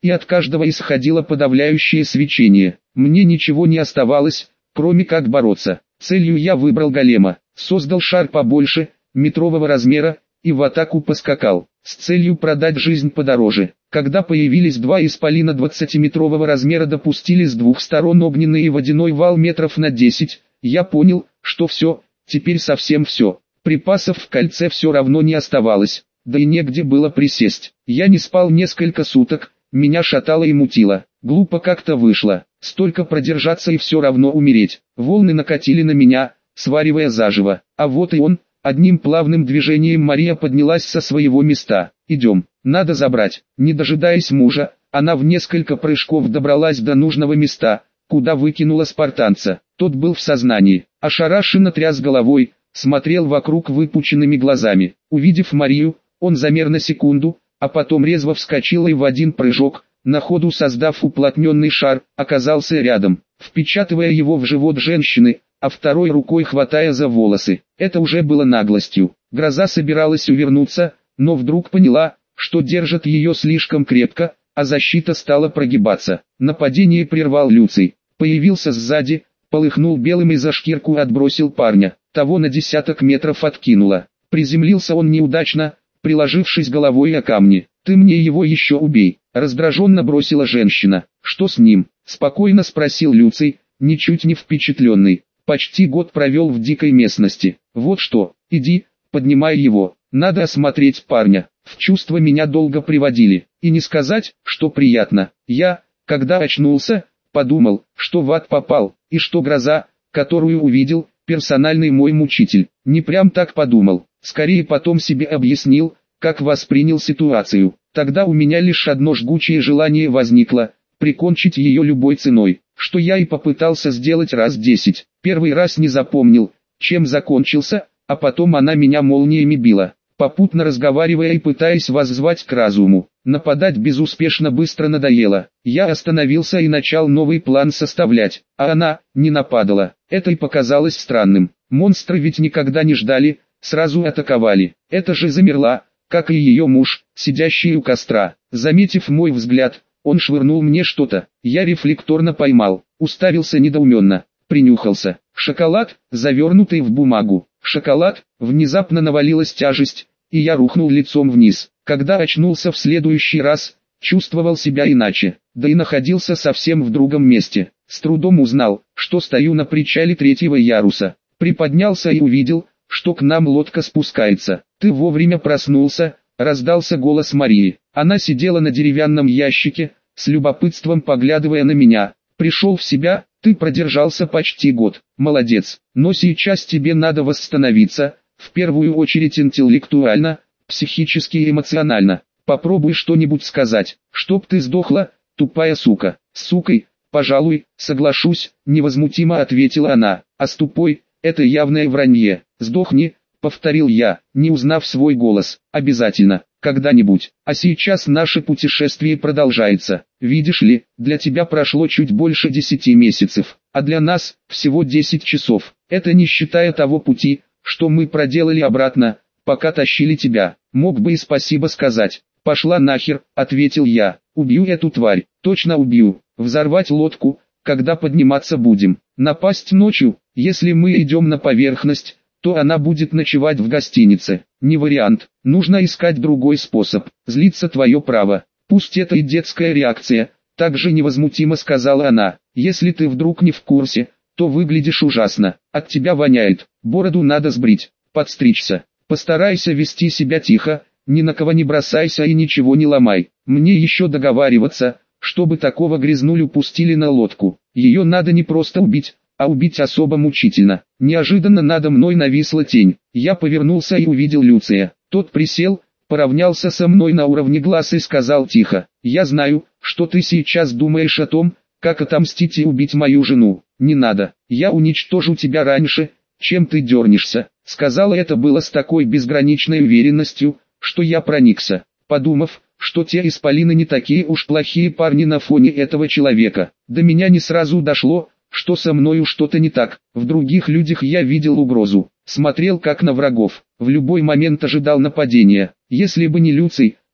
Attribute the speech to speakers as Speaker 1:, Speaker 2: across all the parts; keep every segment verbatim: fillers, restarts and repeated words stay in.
Speaker 1: и от каждого исходило подавляющее свечение. Мне ничего не оставалось, кроме как бороться. Целью я выбрал голема, создал шар побольше, метрового размера, и в атаку поскакал, с целью продать жизнь подороже. Когда появились два исполина двадцатиметрового размера, допустили с двух сторон огненный и водяной вал метров на десять, я понял, что все, теперь совсем все. Припасов в кольце все равно не оставалось, да и негде было присесть. Я не спал несколько суток, меня шатало и мутило. Глупо как-то вышло, столько продержаться и все равно умереть. Волны накатили на меня, сваривая заживо. А вот и он, одним плавным движением Мария поднялась со своего места. «Идем, надо забрать». Не дожидаясь мужа, она в несколько прыжков добралась до нужного места, куда выкинула спартанца. Тот был в сознании, ошарашенно тряс головой, смотрел вокруг выпученными глазами. Увидев Марию, он замер на секунду, а потом резво вскочил и в один прыжок, на ходу создав уплотненный шар, оказался рядом, впечатывая его в живот женщины, а второй рукой хватая за волосы. Это уже было наглостью. Гроза собиралась увернуться, но вдруг поняла, что держат ее слишком крепко, а защита стала прогибаться. Нападение прервал Люций. Появился сзади, полыхнул белым и за шкирку отбросил парня. Того на десяток метров откинуло. Приземлился он неудачно, приложившись головой о камни. «Ты мне его еще убей», — раздраженно бросила женщина. «Что с ним?» — спокойно спросил Люций, ничуть не впечатленный. «Почти год провел в дикой местности. Вот что, иди, поднимай его, надо осмотреть парня. В чувство меня долго приводили, и не сказать, что приятно. Я, когда очнулся, подумал, что в ад попал, и что гроза, которую увидел, персональный мой мучитель. Не прям так подумал, скорее потом себе объяснил, как воспринял ситуацию. Тогда у меня лишь одно жгучее желание возникло – прикончить ее любой ценой, что я и попытался сделать раз десять. Первый раз не запомнил, чем закончился, а потом она меня молниями била, попутно разговаривая и пытаясь воззвать к разуму. Нападать безуспешно быстро надоело. Я остановился и начал новый план составлять, а она не нападала. Это и показалось странным. Монстры ведь никогда не ждали, сразу атаковали. Это же замерла, как и ее муж, сидящий у костра. Заметив мой взгляд, он швырнул мне что-то. Я рефлекторно поймал, уставился недоуменно, принюхался. Шоколад, завернутый в бумагу. Шоколад, внезапно навалилась тяжесть, и я рухнул лицом вниз. Когда очнулся в следующий раз, чувствовал себя иначе, да и находился совсем в другом месте. С трудом узнал, что стою на причале третьего яруса. Приподнялся и увидел, что к нам лодка спускается. «Ты вовремя проснулся», — раздался голос Марии. Она сидела на деревянном ящике, с любопытством поглядывая на меня. «Пришел в себя, ты продержался почти год. Молодец, но сейчас тебе надо восстановиться, в первую очередь интеллектуально, психически и эмоционально. Попробуй что-нибудь сказать, чтоб ты сдохла, тупая сука». «С сукой, пожалуй, соглашусь», — невозмутимо ответила она. «А с тупой, это явное вранье. Сдохни», — повторил я, не узнав свой голос. «Обязательно, когда-нибудь. А сейчас наше путешествие продолжается. Видишь ли, для тебя прошло чуть больше десяти месяцев, а для нас всего десять часов. Это не считая того пути, что мы проделали обратно, пока тащили тебя. Мог бы и спасибо сказать». «Пошла нахер», — ответил я. «Убью эту тварь, точно убью. Взорвать лодку, когда подниматься будем. Напасть ночью, если мы идем на поверхность, то она будет ночевать в гостинице. Не вариант, нужно искать другой способ. Злиться твое право. Пусть это и детская реакция», — также невозмутимо сказала она. «Если ты вдруг не в курсе, то выглядишь ужасно. От тебя воняет. Бороду надо сбрить, подстричься. Постарайся вести себя тихо, ни на кого не бросайся и ничего не ломай. Мне еще договариваться, чтобы такого грязнулю пустили на лодку. Ее надо не просто убить, а убить особо мучительно». Неожиданно надо мной нависла тень. Я повернулся и увидел Люция. Тот присел, поравнялся со мной на уровне глаз и сказал тихо: «Я знаю, что ты сейчас думаешь о том, как отомстить и убить мою жену. Не надо, я уничтожу тебя раньше, чем ты дернешься». Сказала это было с такой безграничной уверенностью, что я проникся, подумав, что те исполины не такие уж плохие парни на фоне этого человека. До меня не сразу дошло, что со мною что-то не так. В других людях я видел угрозу, смотрел как на врагов, в любой момент ожидал нападения. Если бы не Люций,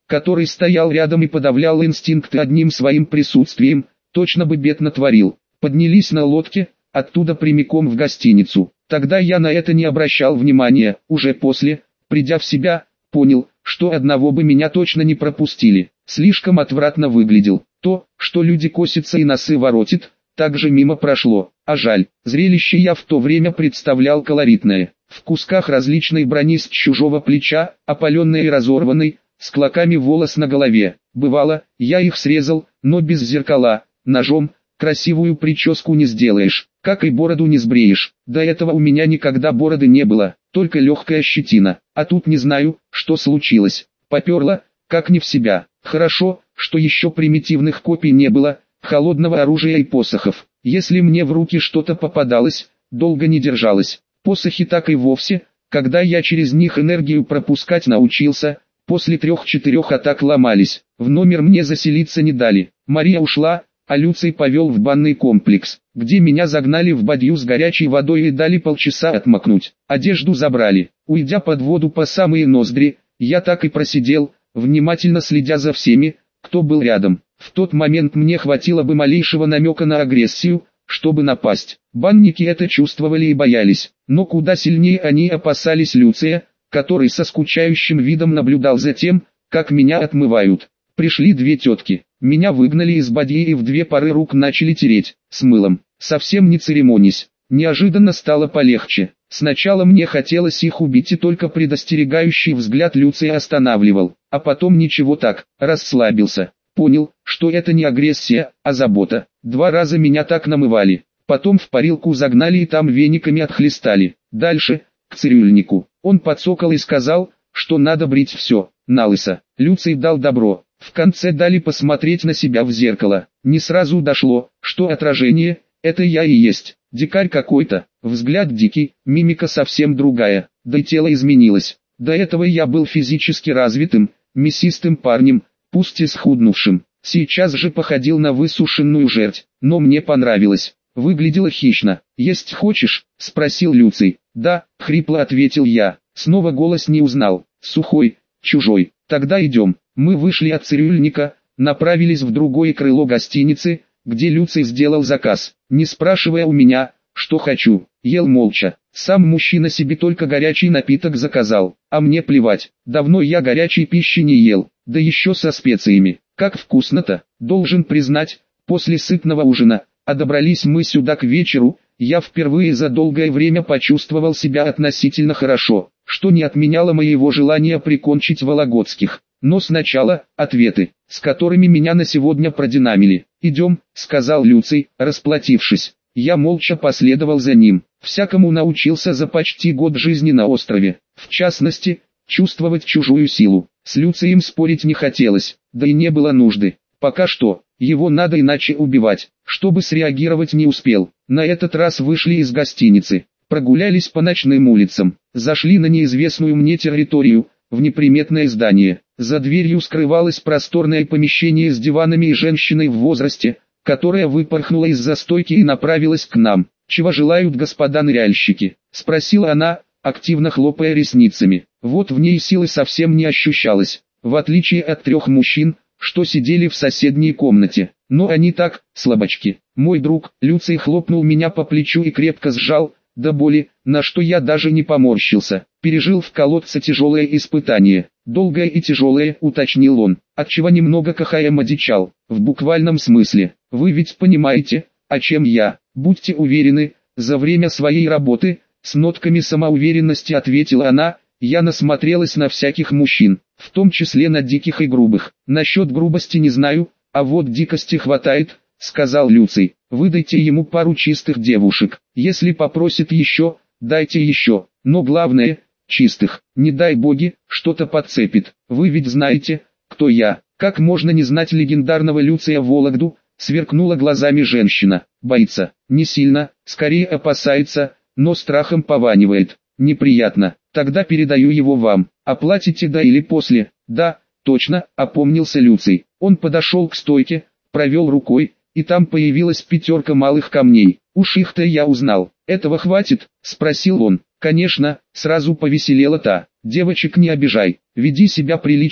Speaker 1: который стоял рядом и подавлял инстинкты одним своим присутствием, точно бы бед натворил. Поднялись на лодке, оттуда прямиком в гостиницу. Тогда я на это не обращал внимания, уже после, придя в себя, понял, что одного бы меня точно не пропустили. Слишком отвратно выглядел. То, что люди косятся и носы воротит, также мимо прошло. А жаль, зрелище я в то время представлял колоритное. В кусках различной брони с чужого плеча, опаленной и разорванной, с клоками волос на голове. Бывало, я их срезал, но без зеркала, ножом, красивую прическу не сделаешь, как и бороду не сбреешь. До этого у меня никогда бороды не было, только легкая щетина. А тут не знаю, что случилось. Поперло, как не в себя. Хорошо, что еще примитивных копий не было, холодного оружия и посохов. Если мне в руки что-то попадалось, долго не держалось. Посохи так и вовсе, когда я через них энергию пропускать научился, после трех-четырех атак ломались. В номер мне заселиться не дали. Мария ушла, а Люций повел в банный комплекс, где меня загнали в бадью с горячей водой и дали полчаса отмокнуть. Одежду забрали. Уйдя под воду по самые ноздри, я так и просидел, внимательно следя за всеми, кто был рядом. В тот момент мне хватило бы малейшего намека на агрессию, чтобы напасть. Банники это чувствовали и боялись, но куда сильнее они опасались Люция, который со скучающим видом наблюдал за тем, как меня отмывают. Пришли две тетки, меня выгнали из бадьи и в две пары рук начали тереть, с мылом, совсем не церемонясь. Неожиданно стало полегче. Сначала мне хотелось их убить, и только предостерегающий взгляд Люция останавливал, а потом ничего, так, расслабился. Понял, что это не агрессия, а забота. Два раза меня так намывали, потом в парилку загнали и там вениками отхлестали. Дальше, к цирюльнику. Он подсокал и сказал, что надо брить все, налысо. Люций дал добро. В конце дали посмотреть на себя в зеркало. Не сразу дошло, что отражение – это я и есть. Дикарь какой-то, взгляд дикий, мимика совсем другая, да и тело изменилось. До этого я был физически развитым, мясистым парнем, пусть и схуднувшим. Сейчас же походил на высушенную жерть, но мне понравилось. Выглядело хищно. «Есть хочешь?» – спросил Люций. «Да», – хрипло ответил я. Снова голос не узнал. Сухой, чужой. «Тогда идем». Мы вышли от цирюльника, направились в другое крыло гостиницы, где Люций сделал заказ, не спрашивая у меня, что хочу. Ел молча. Сам мужчина себе только горячий напиток заказал, а мне плевать. Давно я горячей пищи не ел, да еще со специями. Как вкусно-то, должен признать, после сытного ужина, а добрались мы сюда к вечеру, я впервые за долгое время почувствовал себя относительно хорошо, что не отменяло моего желания прикончить Вологодских. Но сначала, ответы, с которыми меня на сегодня продинамили. «Идем», — сказал Люций, расплатившись. Я молча последовал за ним. Всякому научился за почти год жизни на острове. В частности, чувствовать чужую силу. С Люцием спорить не хотелось, да и не было нужды. Пока что, его надо иначе убивать, чтобы среагировать не успел. На этот раз вышли из гостиницы, прогулялись по ночным улицам, зашли на неизвестную мне территорию, в неприметное здание. За дверью скрывалось просторное помещение с диванами и женщиной в возрасте, которая выпорхнула из-за стойки и направилась к нам. «Чего желают господа ныряльщики?» – спросила она, активно хлопая ресницами. Вот в ней силы совсем не ощущалось, в отличие от трех мужчин, что сидели в соседней комнате. Но они так, слабачки. Мой друг, Люций, хлопнул меня по плечу и крепко сжал, до боли, на что я даже не поморщился. Пережил в колодце тяжелое испытание. Долгое и тяжелое, уточнил он, отчего немного кахаем одичал. В буквальном смысле. Вы ведь понимаете, о чем я. Будьте уверены, за время своей работы, с нотками самоуверенности ответила она. Я насмотрелась на всяких мужчин, в том числе на диких и грубых. Насчет грубости не знаю, а вот дикости хватает, сказал Люций. Выдайте ему пару чистых девушек. Если попросит еще, дайте еще. Но главное, чистых. Не дай боги, что-то подцепит. Вы ведь знаете, кто я. Как можно не знать легендарного Люция Вологду? Сверкнула глазами женщина. Боится. Не сильно, скорее опасается, но страхом пованивает. Неприятно. Тогда передаю его вам. Оплатите да или после? Да, точно, опомнился Люций. Он подошел к стойке, провел рукой, и там появилась пятерка малых камней. Уж их-то я узнал. Этого хватит? Спросил он. Конечно, сразу повеселела та. Девочек не обижай, веди себя прилично,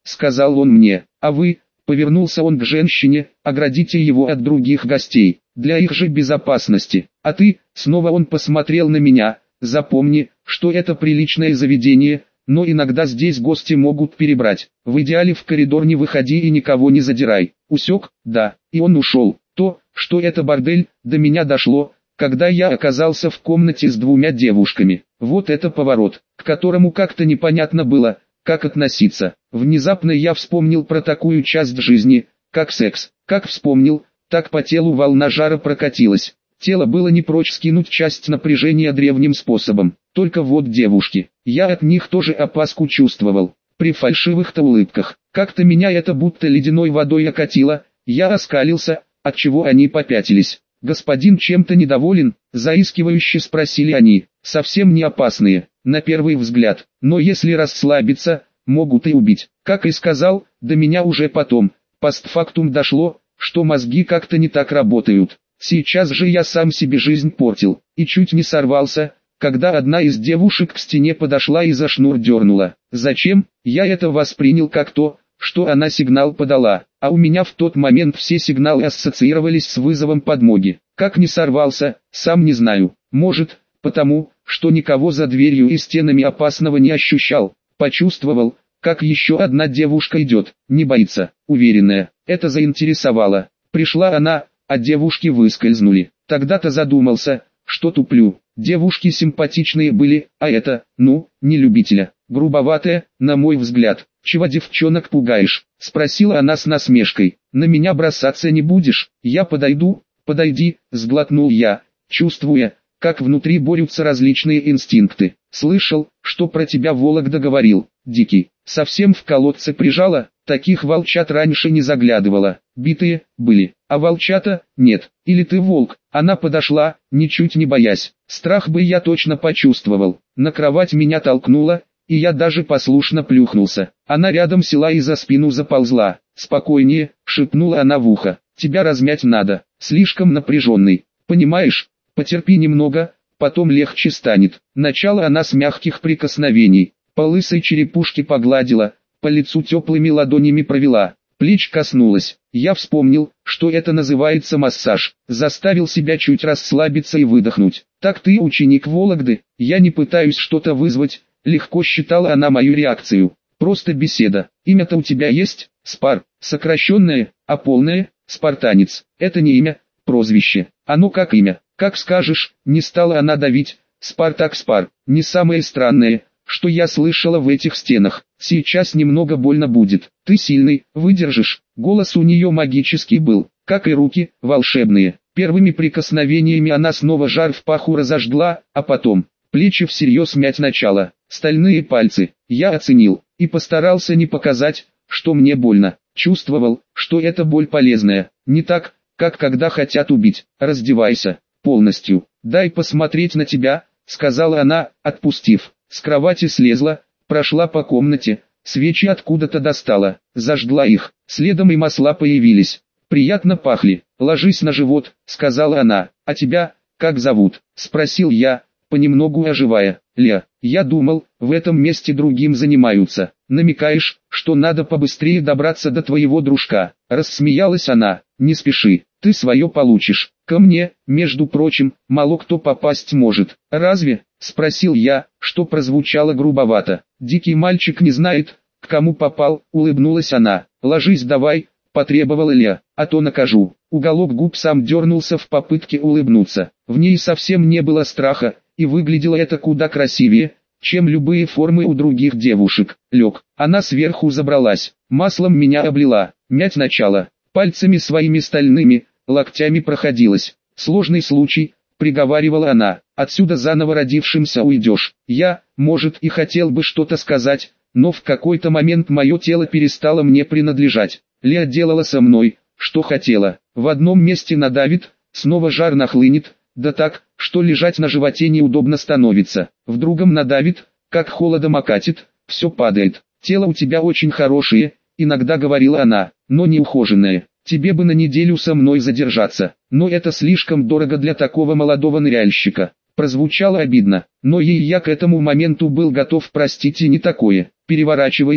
Speaker 1: сказал он мне, а вы, повернулся он к женщине, оградите его от других гостей, для их же безопасности, а ты, снова он посмотрел на меня, запомни, что это приличное заведение, но иногда здесь гости могут перебрать, в идеале в коридор не выходи и никого не задирай, усек, да, и он ушел, то, что это бордель, до меня дошло, когда я оказался в комнате с двумя девушками, вот это поворот, к которому как-то непонятно было, как относиться. Внезапно я вспомнил про такую часть жизни, как секс. Как вспомнил, так по телу волна жара прокатилась. Тело было не прочь скинуть часть напряжения древним способом. Только вот девушки, я от них тоже опаску чувствовал. При фальшивых-то улыбках, как-то меня это будто ледяной водой окатило, я оскалился, отчего они попятились. «Господин чем-то недоволен?» – заискивающе спросили они. «Совсем не опасные, на первый взгляд, но если расслабиться, могут и убить». Как и сказал, до меня уже потом, постфактум дошло, что мозги как-то не так работают. Сейчас же я сам себе жизнь портил, и чуть не сорвался, когда одна из девушек к стене подошла и за шнур дернула. Зачем? Я это воспринял как то, что она сигнал подала, а у меня в тот момент все сигналы ассоциировались с вызовом подмоги. Как не сорвался, сам не знаю. Может, потому, что никого за дверью и стенами опасного не ощущал. Почувствовал, как еще одна девушка идет, не боится, уверенная. Это заинтересовало. Пришла она, а девушки выскользнули. Тогда-то задумался, что туплю. Девушки симпатичные были, а это, ну, не любителя. Грубоватая, на мой взгляд. «Чего девчонок пугаешь?» – спросила она с насмешкой. «На меня бросаться не будешь?» «Я подойду?» «Подойди», – сглотнул я, чувствуя, как внутри борются различные инстинкты. «Слышал, что про тебя Вологда говорил, дикий, совсем в колодце прижала, таких волчат раньше не заглядывала, битые, были, а волчата, нет, или ты волк?» Она подошла, ничуть не боясь, страх бы я точно почувствовал, на кровать меня толкнула, и я даже послушно плюхнулся. Она рядом села и за спину заползла. «Спокойнее», — шепнула она в ухо, — «тебя размять надо, слишком напряженный, понимаешь, потерпи немного, потом легче станет». Начало она с мягких прикосновений, по лысой черепушке погладила, по лицу теплыми ладонями провела, плеч коснулась. Я вспомнил, что это называется массаж, заставил себя чуть расслабиться и выдохнуть. «Так ты ученик Вологды, я не пытаюсь что-то вызвать», — легко считала она мою реакцию. «Просто беседа. Имя-то у тебя есть?» «Спар», сокращенное, а полное — «Спартанец». Это не имя, прозвище. Оно как имя. «Как скажешь», не стала она давить. «Спартак Спар». Не самое странное, что я слышала в этих стенах. «Сейчас немного больно будет. Ты сильный, выдержишь». Голос у нее магический был, как и руки, волшебные. Первыми прикосновениями она снова жар в паху разожгла, а потом плечи всерьез мять начала. Стальные пальцы, я оценил, и постарался не показать, что мне больно. Чувствовал, что эта боль полезная, не так, как когда хотят убить. «Раздевайся, полностью, дай посмотреть на тебя», — сказала она, отпустив. С кровати слезла, прошла по комнате, свечи откуда-то достала, зажгла их, следом и масла появились. «Приятно пахли, ложись на живот», — сказала она. «А тебя, как зовут?» — спросил я, понемногу оживая. «Ля, я думал, в этом месте другим занимаются. Намекаешь, что надо побыстрее добраться до твоего дружка?» Рассмеялась она. «Не спеши, ты свое получишь. Ко мне, между прочим, мало кто попасть может». «Разве?» — спросил я, что прозвучало грубовато. «Дикий мальчик не знает, к кому попал», — улыбнулась она. «Ложись давай», — потребовала Ля, — «а то накажу». Уголок губ сам дернулся в попытке улыбнуться. В ней совсем не было страха, и выглядело это куда красивее, чем любые формы у других девушек. Лег, она сверху забралась, маслом меня облила, мять начала, пальцами своими стальными, локтями проходилась. «Сложный случай», — приговаривала она, — «отсюда заново родившимся уйдешь». Я, может, и хотел бы что-то сказать, но в какой-то момент мое тело перестало мне принадлежать. Леа делала со мной, что хотела. В одном месте надавит, снова жар нахлынет, да так, что лежать на животе неудобно становится. В другом надавит, как холодом окатит, все падает. «Тело у тебя очень хорошее», — иногда говорила она, — «но не ухоженное. Тебе бы на неделю со мной задержаться, но это слишком дорого для такого молодого ныряльщика». Прозвучало обидно, но ей я к этому моменту был готов простить и не такое. «Переворачивайся»,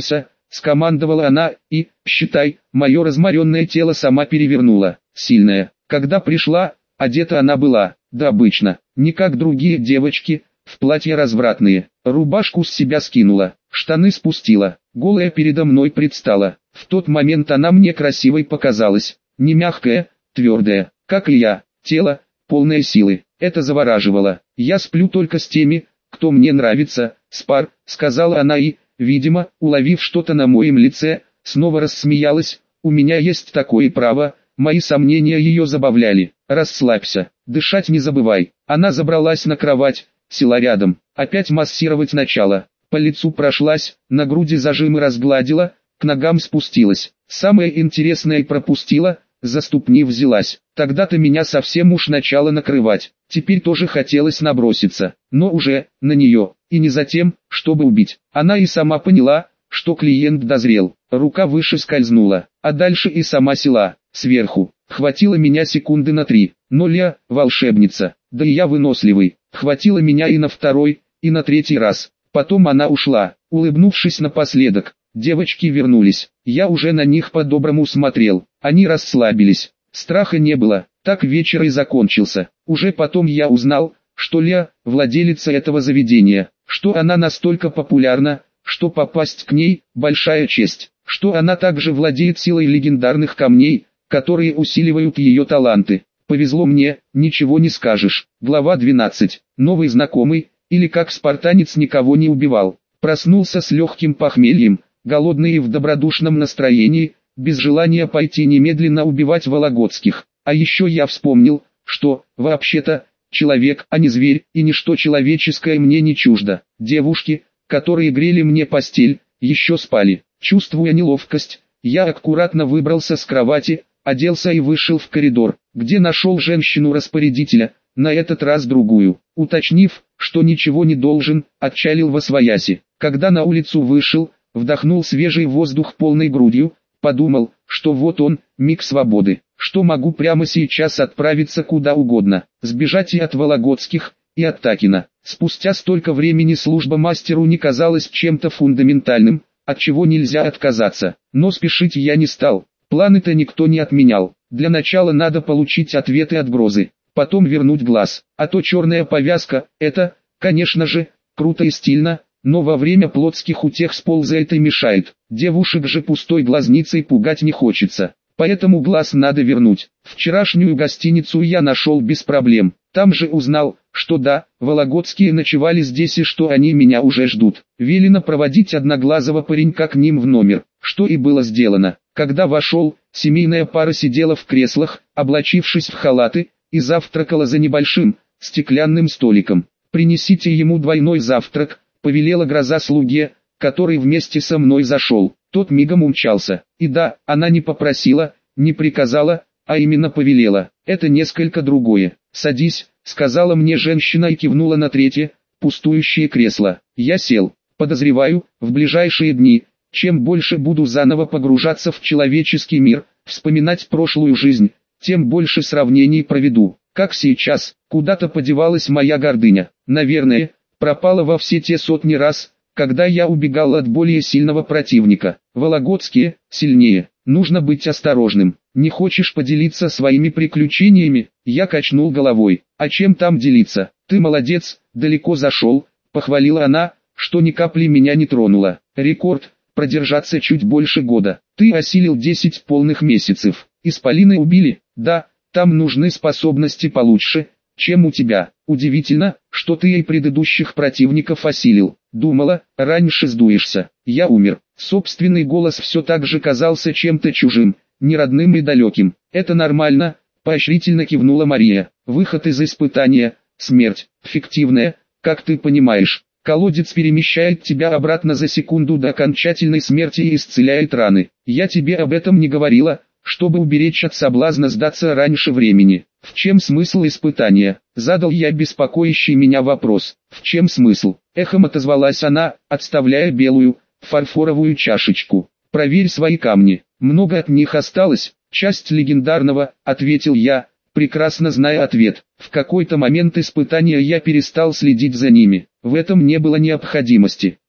Speaker 1: скомандовала она, и, считай, мое разморенное тело сама перевернула. Сильная. Когда пришла, одета она была, да обычно, не как другие девочки, в платья развратные. Рубашку с себя скинула, штаны спустила, голая передо мной предстала. В тот момент она мне красивой показалась, не мягкая, твердая, как и я, тело, полное силы. Это завораживало. Я сплю только с теми, кто мне нравится, Спар, сказала она и, видимо, уловив что-то на моем лице, снова рассмеялась. У меня есть такое право. Мои сомнения ее забавляли. Расслабься, дышать не забывай. Она забралась на кровать, села рядом, опять массировать начала. По лицу прошлась, на груди зажимы разгладила, к ногам спустилась. Самое интересное пропустила, за ступни взялась. Тогда-то меня совсем уж начало накрывать. Теперь тоже хотелось наброситься, но уже на нее, и не за тем, чтобы убить. Она и сама поняла, что клиент дозрел. Рука выше скользнула, а дальше и сама села, сверху. Хватило меня секунды на три. Но Ля, волшебница, да и я выносливый. Хватило меня и на второй, и на третий раз. Потом она ушла, улыбнувшись напоследок. Девочки вернулись. Я уже на них по-доброму смотрел. Они расслабились. Страха не было. Так вечер и закончился. Уже потом я узнал, что Ля, владелица этого заведения, что она настолько популярна, что попасть к ней – большая честь, что она также владеет силой легендарных камней, которые усиливают ее таланты. Повезло мне, ничего не скажешь. Глава двенадцать. Новый знакомый, или как спартанец никого не убивал. Проснулся с легким похмельем, голодный и в добродушном настроении, без желания пойти немедленно убивать вологодских. А еще я вспомнил, что, вообще-то, человек, а не зверь, и ничто человеческое мне не чуждо. Девушки, которые грели мне постель, еще спали. Чувствуя неловкость, я аккуратно выбрался с кровати, оделся и вышел в коридор, где нашел женщину-распорядителя, на этот раз другую. Уточнив, что ничего не должен, отчалил восвояси. Когда на улицу вышел, вдохнул свежий воздух полной грудью, подумал, что вот он, миг свободы, что могу прямо сейчас отправиться куда угодно, сбежать и от вологодских, и от Такина. Спустя столько времени служба мастеру не казалась чем-то фундаментальным, от чего нельзя отказаться, но спешить я не стал. Планы-то никто не отменял. Для начала надо получить ответы от Грозы, потом вернуть глаз, а то черная повязка, это, конечно же, круто и стильно, но во время плотских утех сползает и мешает. Девушек же пустой глазницей пугать не хочется, поэтому глаз надо вернуть. Вчерашнюю гостиницу я нашел без проблем, там же узнал, что да, вологодские ночевали здесь и что они меня уже ждут. Велено проводить одноглазого паренька к ним в номер, что и было сделано. Когда вошел, семейная пара сидела в креслах, облачившись в халаты, и завтракала за небольшим, стеклянным столиком. «Принесите ему двойной завтрак», — повелела Гроза слуге, который вместе со мной зашел. Тот мигом умчался. И да, она не попросила, не приказала, а именно повелела. Это несколько другое. «Садись», — сказала мне женщина и кивнула на третье, пустующее кресло. Я сел. Подозреваю, в ближайшие дни, чем больше буду заново погружаться в человеческий мир, вспоминать прошлую жизнь, тем больше сравнений проведу. Как сейчас, куда-то подевалась моя гордыня. Наверное, пропала во все те сотни раз, когда я убегал от более сильного противника. Вологодские, сильнее. Нужно быть осторожным. Не хочешь поделиться своими приключениями? Я качнул головой. А чем там делиться? Ты молодец, далеко зашел, похвалила она, что ни капли меня не тронула. Рекорд, продержаться чуть больше года. Ты осилил десять полных месяцев. Исполины убили? Да, там нужны способности получше, чем у тебя. Удивительно, что ты и предыдущих противников осилил. Думала, раньше сдуешься. Я умер. Собственный голос все так же казался чем-то чужим, неродным и далеким. Это нормально, поощрительно кивнула Мария. Выход из испытания, смерть, фиктивная, как ты понимаешь. Колодец перемещает тебя обратно за секунду до окончательной смерти и исцеляет раны. Я тебе об этом не говорила, чтобы уберечь от соблазна сдаться раньше времени. В чем смысл испытания? Задал я беспокоящий меня вопрос. В чем смысл? Эхом отозвалась она, отставляя белую, фарфоровую чашечку. Проверь свои камни. Много от них осталось? Часть легендарного, ответил я, прекрасно зная ответ. В какой-то момент испытания я перестал следить за ними. В этом не было необходимости.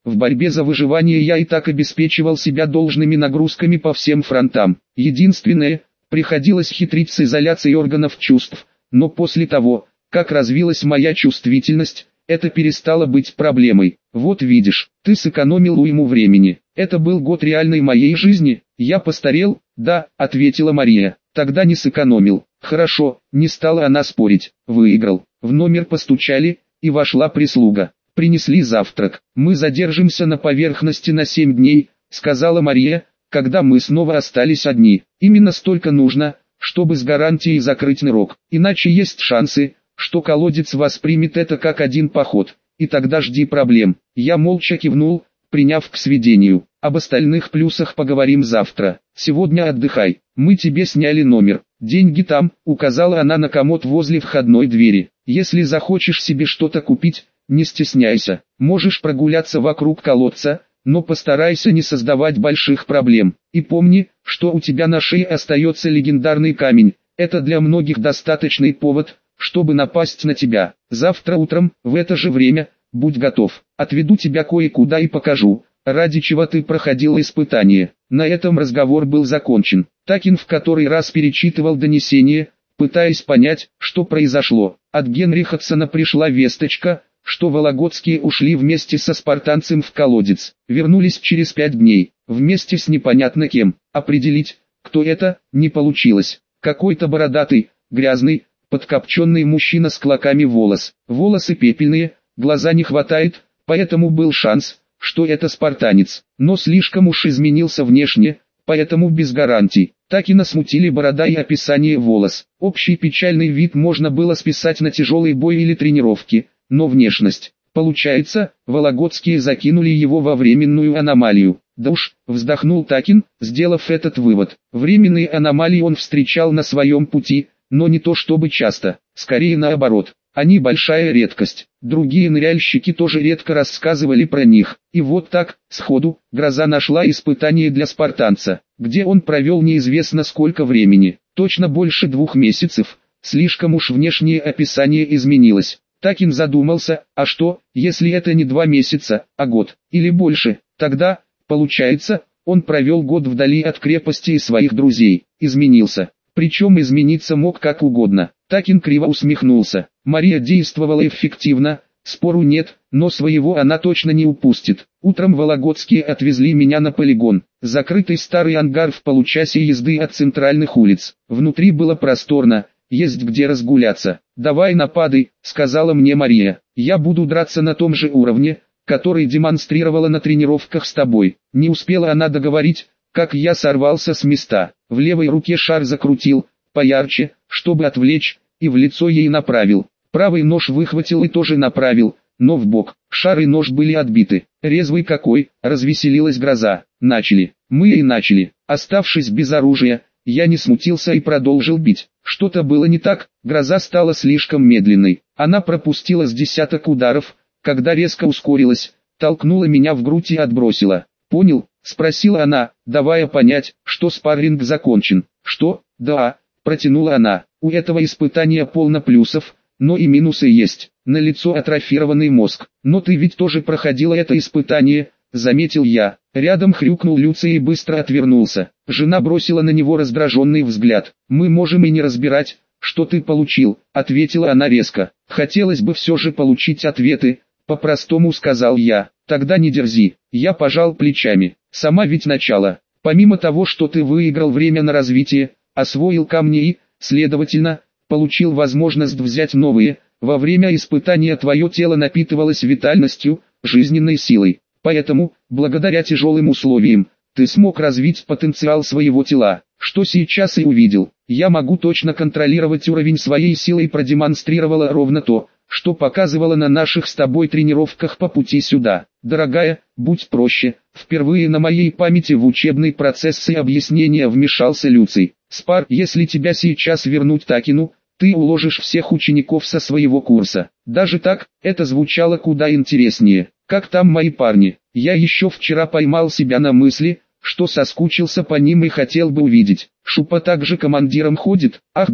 Speaker 1: В борьбе за выживание я и так обеспечивал себя должными нагрузками по всем фронтам. Единственное, приходилось хитрить с изоляцией органов чувств, но после того, как развилась моя чувствительность, это перестало быть проблемой. Вот видишь, ты сэкономил уйму времени. Это был год реальной моей жизни. Я постарел? Да, ответила Мария. Тогда не сэкономил. Хорошо, не стала она спорить. Выиграл. В номер постучали, и вошла прислуга. Принесли завтрак. Мы задержимся на поверхности на семь дней, сказала Мария, когда мы снова остались одни. Именно столько нужно, чтобы с гарантией закрыть нырок. Иначе есть шансы, что колодец воспримет это как один поход, и тогда жди проблем. Я молча кивнул, приняв к сведению. Об остальных плюсах поговорим завтра. Сегодня отдыхай, мы тебе сняли номер. Деньги там, указала она на комод возле входной двери. Если захочешь себе что-то купить, не стесняйся. Можешь прогуляться вокруг колодца, но постарайся не создавать больших проблем. И помни, что у тебя на шее остается легендарный камень. Это для многих достаточный повод, чтобы напасть на тебя. Завтра утром, в это же время, будь готов. Отведу тебя кое-куда и покажу, ради чего ты проходил испытание. На этом разговор был закончен. Такин в который раз перечитывал донесение, пытаясь понять, что произошло. От Генри Ходсона пришла весточка, что вологодские ушли вместе со спартанцем в колодец. Вернулись через пять дней, вместе с непонятно кем. Определить, кто это, не получилось. Какой-то бородатый, грязный, подкопченный мужчина с клоками волос. Волосы пепельные, глаза не хватает, поэтому был шанс, что это спартанец. Но слишком уж изменился внешне, поэтому без гарантий. Так и насмутили борода и описание волос. Общий печальный вид можно было списать на тяжелый бой или тренировки, но внешность. Получается, вологодские закинули его во временную аномалию. Да уж, вздохнул Такин, сделав этот вывод. Временные аномалии он встречал на своем пути, но не то чтобы часто, скорее наоборот. Они большая редкость. Другие ныряльщики тоже редко рассказывали про них. И вот так, сходу, гроза нашла испытание для спартанца, где он провел неизвестно сколько времени. Точно больше двух месяцев. Слишком уж внешнее описание изменилось. Такин задумался, а что, если это не два месяца, а год, или больше? Тогда, получается, он провел год вдали от крепости и своих друзей. Изменился. Причем измениться мог как угодно. Такин криво усмехнулся. Мария действовала эффективно, спору нет, но своего она точно не упустит. Утром вологодские отвезли меня на полигон. Закрытый старый ангар в получасе езды от центральных улиц. Внутри было просторно, есть где разгуляться. «Давай нападай», — сказала мне Мария. «Я буду драться на том же уровне, который демонстрировала на тренировках с тобой». Не успела она договорить, как я сорвался с места. В левой руке шар закрутил, поярче, чтобы отвлечь, и в лицо ей направил. Правый нож выхватил и тоже направил, но в бок. Шар и нож были отбиты. Резвый какой, развеселилась гроза. Начали. Мы и начали. Оставшись без оружия, я не смутился и продолжил бить. Что-то было не так, гроза стала слишком медленной. Она пропустила с десяток ударов, когда резко ускорилась, толкнула меня в грудь и отбросила. «Понял?» — спросила она, давая понять, что спарринг закончен. «Что? Да», — протянула она. «У этого испытания полно плюсов, но и минусы есть. Налицо атрофированный мозг. Но ты ведь тоже проходила это испытание», — заметил я. Рядом хрюкнул Люций и быстро отвернулся. Жена бросила на него раздраженный взгляд. «Мы можем и не разбирать, что ты получил», — ответила она резко. «Хотелось бы все же получить ответы», — по-простому сказал я. «Тогда не дерзи». Я пожал плечами. «Сама ведь начало. Помимо того, что ты выиграл время на развитие, освоил камни и, следовательно, получил возможность взять новые, во время испытания твое тело напитывалось витальностью, жизненной силой. Поэтому, благодаря тяжелым условиям, ты смог развить потенциал своего тела, что сейчас и увидел. Я могу точно контролировать уровень своей силы и продемонстрировала ровно то, что показывала на наших с тобой тренировках по пути сюда. Дорогая, будь проще». Впервые на моей памяти в учебный процесс и объяснения вмешался Люций. «Спар, если тебя сейчас вернуть Такину, ты уложишь всех учеников со своего курса». Даже так, это звучало куда интереснее. «Как там мои парни? Я еще вчера поймал себя на мысли, что соскучился по ним и хотел бы увидеть. Шупа также командиром ходит? Ах да,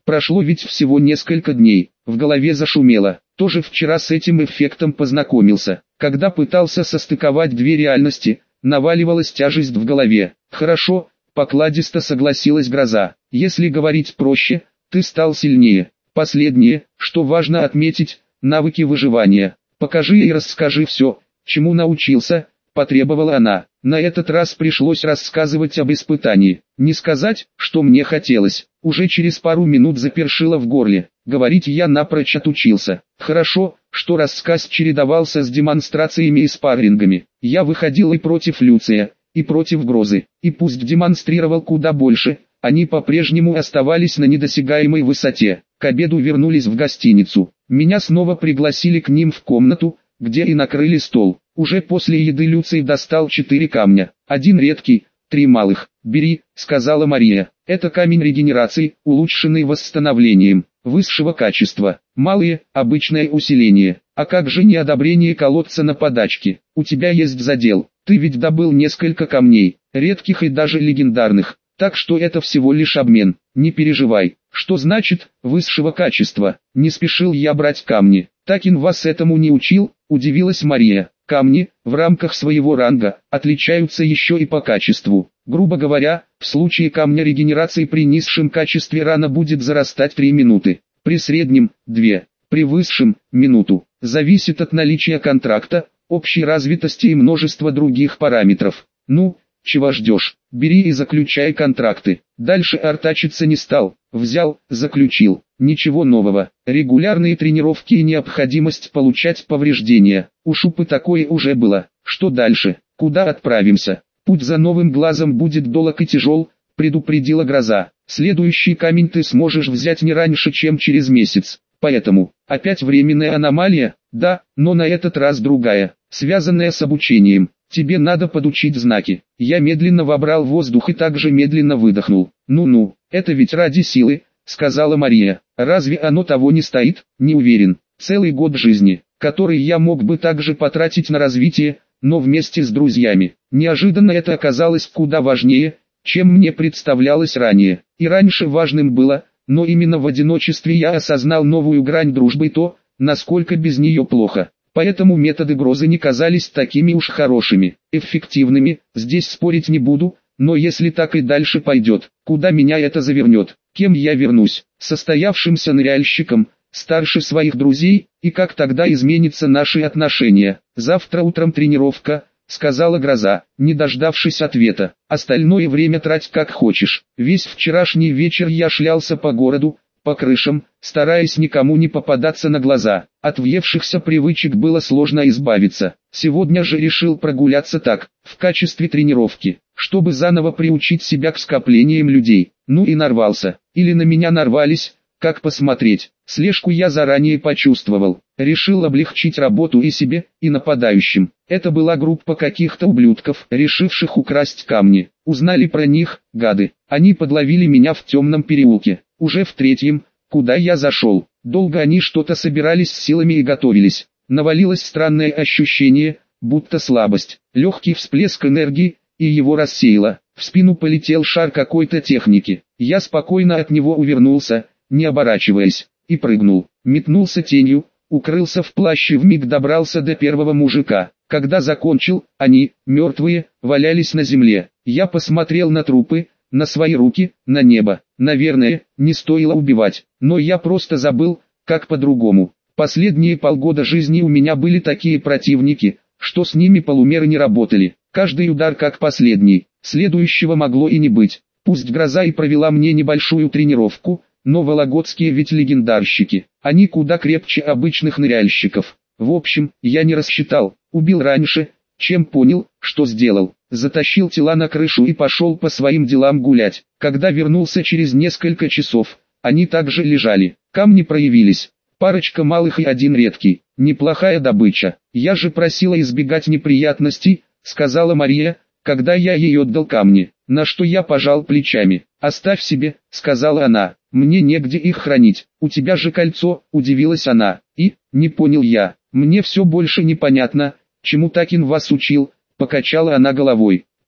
Speaker 1: Прошло ведь всего несколько дней, в голове зашумело. Тоже вчера с этим эффектом познакомился. Когда пытался состыковать две реальности, наваливалась тяжесть в голове. Хорошо, покладисто согласилась Гроза. Если говорить проще, ты стал сильнее. Последнее, что важно отметить, навыки выживания. Покажи и расскажи все, чему научился, потребовала она. На этот раз пришлось рассказывать об испытании. Не сказать, что мне хотелось. Уже через пару минут запершило в горле. Говорить я напрочь отучился. Хорошо, что рассказ чередовался с демонстрациями и спаррингами. Я выходил и против Люция, и против Грозы. И пусть демонстрировал куда больше, они по-прежнему оставались на недосягаемой высоте. К обеду вернулись в гостиницу. Меня снова пригласили к ним в комнату, где и накрыли стол. Уже после еды Люций достал четыре камня. Один редкий, три малых. «Бери», — сказала Мария. «Это камень регенерации, улучшенный восстановлением, высшего качества. Малые — обычное усиление. А как же неодобрение колодца на подачке? У тебя есть задел. Ты ведь добыл несколько камней, редких и даже легендарных. Так что это всего лишь обмен. Не переживай». «Что значит «высшего качества»?» Не спешил я брать камни. «Такин вас этому не учил?» — удивилась Мария. «Камни, в рамках своего ранга, отличаются еще и по качеству. Грубо говоря, в случае камня регенерации при низшем качестве рана будет зарастать три минуты. При среднем – две. При высшем – минуту. Зависит от наличия контракта, общей развитости и множества других параметров. Ну, чего ждешь? Бери и заключай контракты». Дальше артачиться не стал. Взял, заключил. Ничего нового. Регулярные тренировки и необходимость получать повреждения. У Шупы такое уже было. Что дальше? Куда отправимся? Путь за новым глазом будет долг и тяжел, предупредила Гроза. Следующий камень ты сможешь взять не раньше, чем через месяц. Поэтому, опять временная аномалия? Да, но на этот раз другая, связанная с обучением. Тебе надо подучить знаки. Я медленно вобрал воздух и также медленно выдохнул. Ну-ну, это ведь ради силы, сказала Мария. Разве оно того не стоит? Не уверен. Целый год жизни, который я мог бы также потратить на развитие, но вместе с друзьями. Неожиданно это оказалось куда важнее, чем мне представлялось ранее. И раньше важным было, но именно в одиночестве я осознал новую грань дружбы и то, насколько без нее плохо. Поэтому методы Грозы не казались такими уж хорошими, эффективными, здесь спорить не буду, но если так и дальше пойдет, куда меня это завернет, кем я вернусь, состоявшимся ныряльщиком, старше своих друзей, и как тогда изменятся наши отношения. Завтра утром тренировка, сказала Гроза, не дождавшись ответа. Остальное время трать как хочешь. Весь вчерашний вечер я шлялся по городу, по крышам, стараясь никому не попадаться на глаза. От въевшихся привычек было сложно избавиться. Сегодня же решил прогуляться так, в качестве тренировки, чтобы заново приучить себя к скоплениям людей. Ну и нарвался. Или на меня нарвались, как посмотреть. Слежку я заранее почувствовал. Решил облегчить работу и себе, и нападающим. Это была группа каких-то ублюдков, решивших украсть камни. Узнали про них, гады. Они подловили меня в темном переулке. Уже в третьем, куда я зашел. Долго они что-то собирались с силами и готовились. Навалилось странное ощущение, будто слабость. Легкий всплеск энергии, и его рассеяло. В спину полетел шар какой-то техники. Я спокойно от него увернулся, не оборачиваясь, и прыгнул. Метнулся тенью, укрылся в плаще и вмиг добрался до первого мужика. Когда закончил, они, мертвые, валялись на земле. Я посмотрел на трупы, на свои руки, на небо. Наверное, не стоило убивать, но я просто забыл, как по-другому. Последние полгода жизни у меня были такие противники, что с ними полумеры не работали. Каждый удар как последний, следующего могло и не быть. Пусть Гроза и провела мне небольшую тренировку, но вологодские ведь легендарщики. Они куда крепче обычных ныряльщиков. В общем, я не рассчитал, убил раньше, чем понял, что сделал. Затащил тела на крышу и пошел по своим делам гулять. Когда вернулся через несколько часов, они также лежали. Камни проявились. Парочка малых и один редкий. Неплохая добыча. Я же просила избегать неприятностей, сказала Мария, когда я ей отдал камни. На что я пожал плечами. «Оставь себе», — сказала она. «Мне негде их хранить. У тебя же кольцо», — удивилась она. И, не понял я. «Мне все больше непонятно, чему Такин вас учил», — покачала она головой.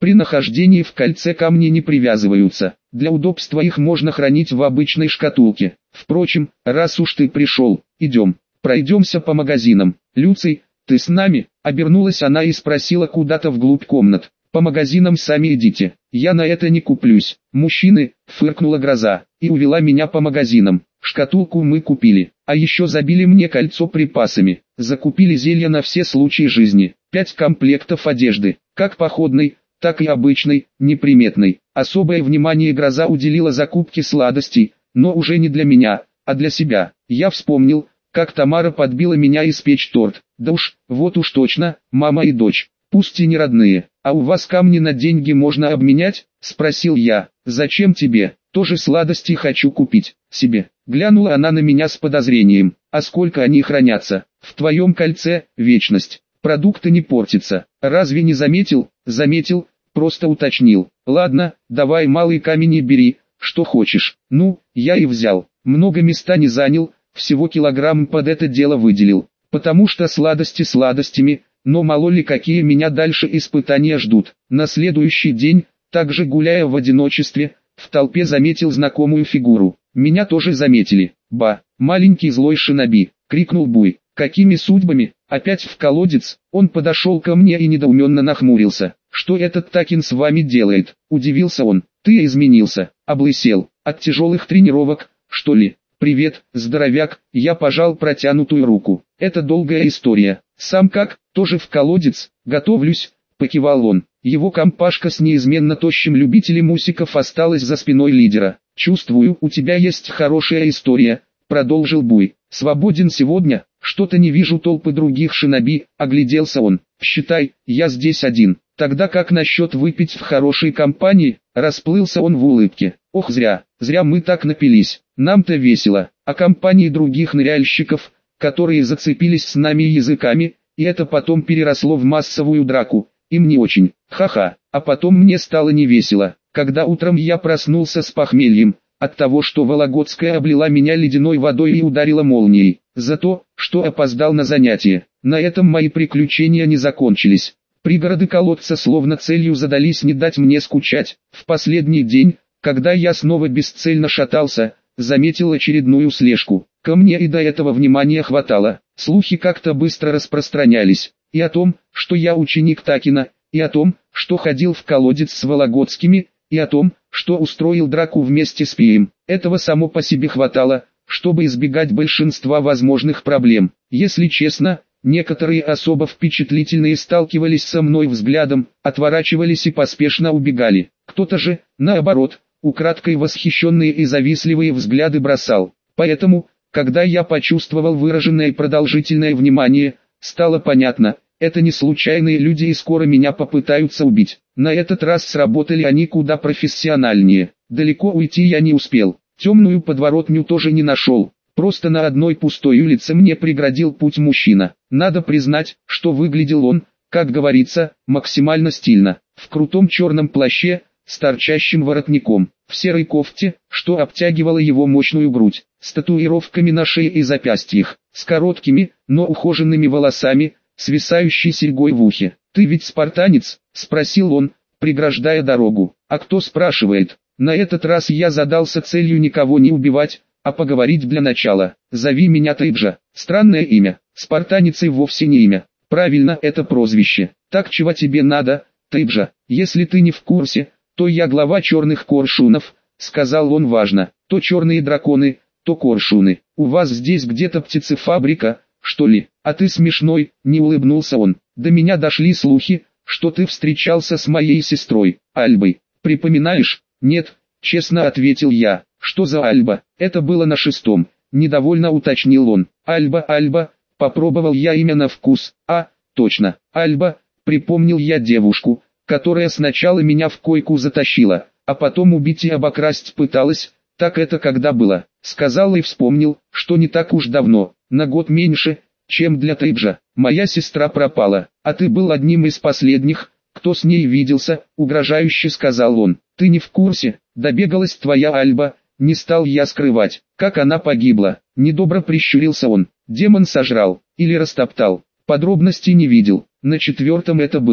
Speaker 1: При нахождении в кольце камни не привязываются. Для удобства их можно хранить в обычной шкатулке. Впрочем, раз уж ты пришел, идем, пройдемся по магазинам. Люций, ты с нами? Обернулась она и спросила куда-то вглубь комнат. По магазинам сами идите, я на это не куплюсь. Мужчины, фыркнула Гроза, и увела меня по магазинам. Шкатулку мы купили, а еще забили мне кольцо припасами. Закупили зелья на все случаи жизни. Пять комплектов одежды, как походной, так и обычной, неприметной. Особое внимание Гроза уделила закупке сладостей, но уже не для меня, а для себя. Я вспомнил, как Тамара подбила меня испечь торт. Да уж, вот уж точно, мама и дочь, пусть и не родные. А у вас камни на деньги можно обменять? Спросил я. Зачем тебе? Тоже сладости хочу купить. Себе. Глянула она на меня с подозрением. А сколько они хранятся? В твоем кольце, вечность. Продукты не портятся. Разве не заметил? Заметил, просто уточнил. Ладно, давай малый камень и бери, что хочешь. Ну, я и взял. Много места не занял, всего килограмм под это дело выделил. Потому что сладости сладостями, но мало ли какие меня дальше испытания ждут. На следующий день, также гуляя в одиночестве, в толпе заметил знакомую фигуру. Меня тоже заметили. Ба, маленький злой шиноби, крикнул Буй. Какими судьбами? Опять в колодец? Он подошел ко мне и недоуменно нахмурился. Что этот Такин с вами делает? Удивился он. Ты изменился, облысел. От тяжелых тренировок, что ли? Привет, здоровяк. Я пожал протянутую руку. Это долгая история. Сам как? Тоже в колодец? Готовлюсь, покивал он. Его компашка с неизменно тощим любителем усиков осталась за спиной лидера. Чувствую, у тебя есть хорошая история, продолжил Буй. Свободен сегодня? Что-то не вижу толпы других шиноби, огляделся он. Считай, я здесь один. Тогда как насчет выпить в хорошей компании? Расплылся он в улыбке. Ох, зря, зря мы так напились. Нам-то весело, а компании других ныряльщиков, которые зацепились с нами языками, и это потом переросло в массовую драку, им не очень. Ха-ха, а потом мне стало невесело, когда утром я проснулся с похмельем, от того, что Вологодская облила меня ледяной водой и ударила молнией, за то, что опоздал на занятие. На этом мои приключения не закончились. Пригороды колодца словно целью задались не дать мне скучать. В последний день, когда я снова бесцельно шатался, заметил очередную слежку. Ко мне и до этого внимания хватало. Слухи как-то быстро распространялись. И о том, что я ученик Такина, и о том, что ходил в колодец с Вологодскими, и о том, что устроил драку вместе с Пием. Этого само по себе хватало, чтобы избегать большинства возможных проблем. Если честно, некоторые особо впечатлительные сталкивались со мной взглядом, отворачивались и поспешно убегали. Кто-то же, наоборот, украдкой восхищенные и завистливые взгляды бросал. Поэтому, когда я почувствовал выраженное продолжительное внимание, стало понятно, это не случайные люди и скоро меня попытаются убить. На этот раз сработали они куда профессиональнее. Далеко уйти я не успел, темную подворотню тоже не нашел. Просто на одной пустой улице мне преградил путь мужчина. Надо признать, что выглядел он, как говорится, максимально стильно. В крутом черном плаще, с торчащим воротником, в серой кофте, что обтягивало его мощную грудь, с татуировками на шее и запястьях, с короткими, но ухоженными волосами, свисающей серьгой в ухе. «Ты ведь спартанец?» — спросил он, преграждая дорогу. «А кто спрашивает?» На этот раз я задался целью никого не убивать, а поговорить для начала. «Зови меня Тейджа». Странное имя. Спартанец и вовсе не имя. Правильно, это прозвище. Так чего тебе надо, Тейджа? Если ты не в курсе, то я глава черных коршунов, сказал он важно. То черные драконы, то коршуны. У вас здесь где-то птицефабрика, что ли? А ты смешной, не улыбнулся он. До меня дошли слухи, что ты встречался с моей сестрой, Альбой. Припоминаешь? Нет, честно ответил я. Что за Альба? Это было на шестом. Недовольно уточнил он. Альба, Альба, попробовал я имя на вкус. А, точно, Альба, припомнил я девушку, которая сначала меня в койку затащила, а потом убить и обокрасть пыталась. Так это когда было? Сказал и вспомнил, что не так уж давно, на год меньше, чем для Тейджа. Моя сестра пропала, а ты был одним из последних, кто с ней виделся, угрожающе сказал он. Ты не в курсе, добегалась твоя Альба, не стал я скрывать, как она погибла. Недобро прищурился он. Демон сожрал, или растоптал, подробностей не видел. На четвертом это было.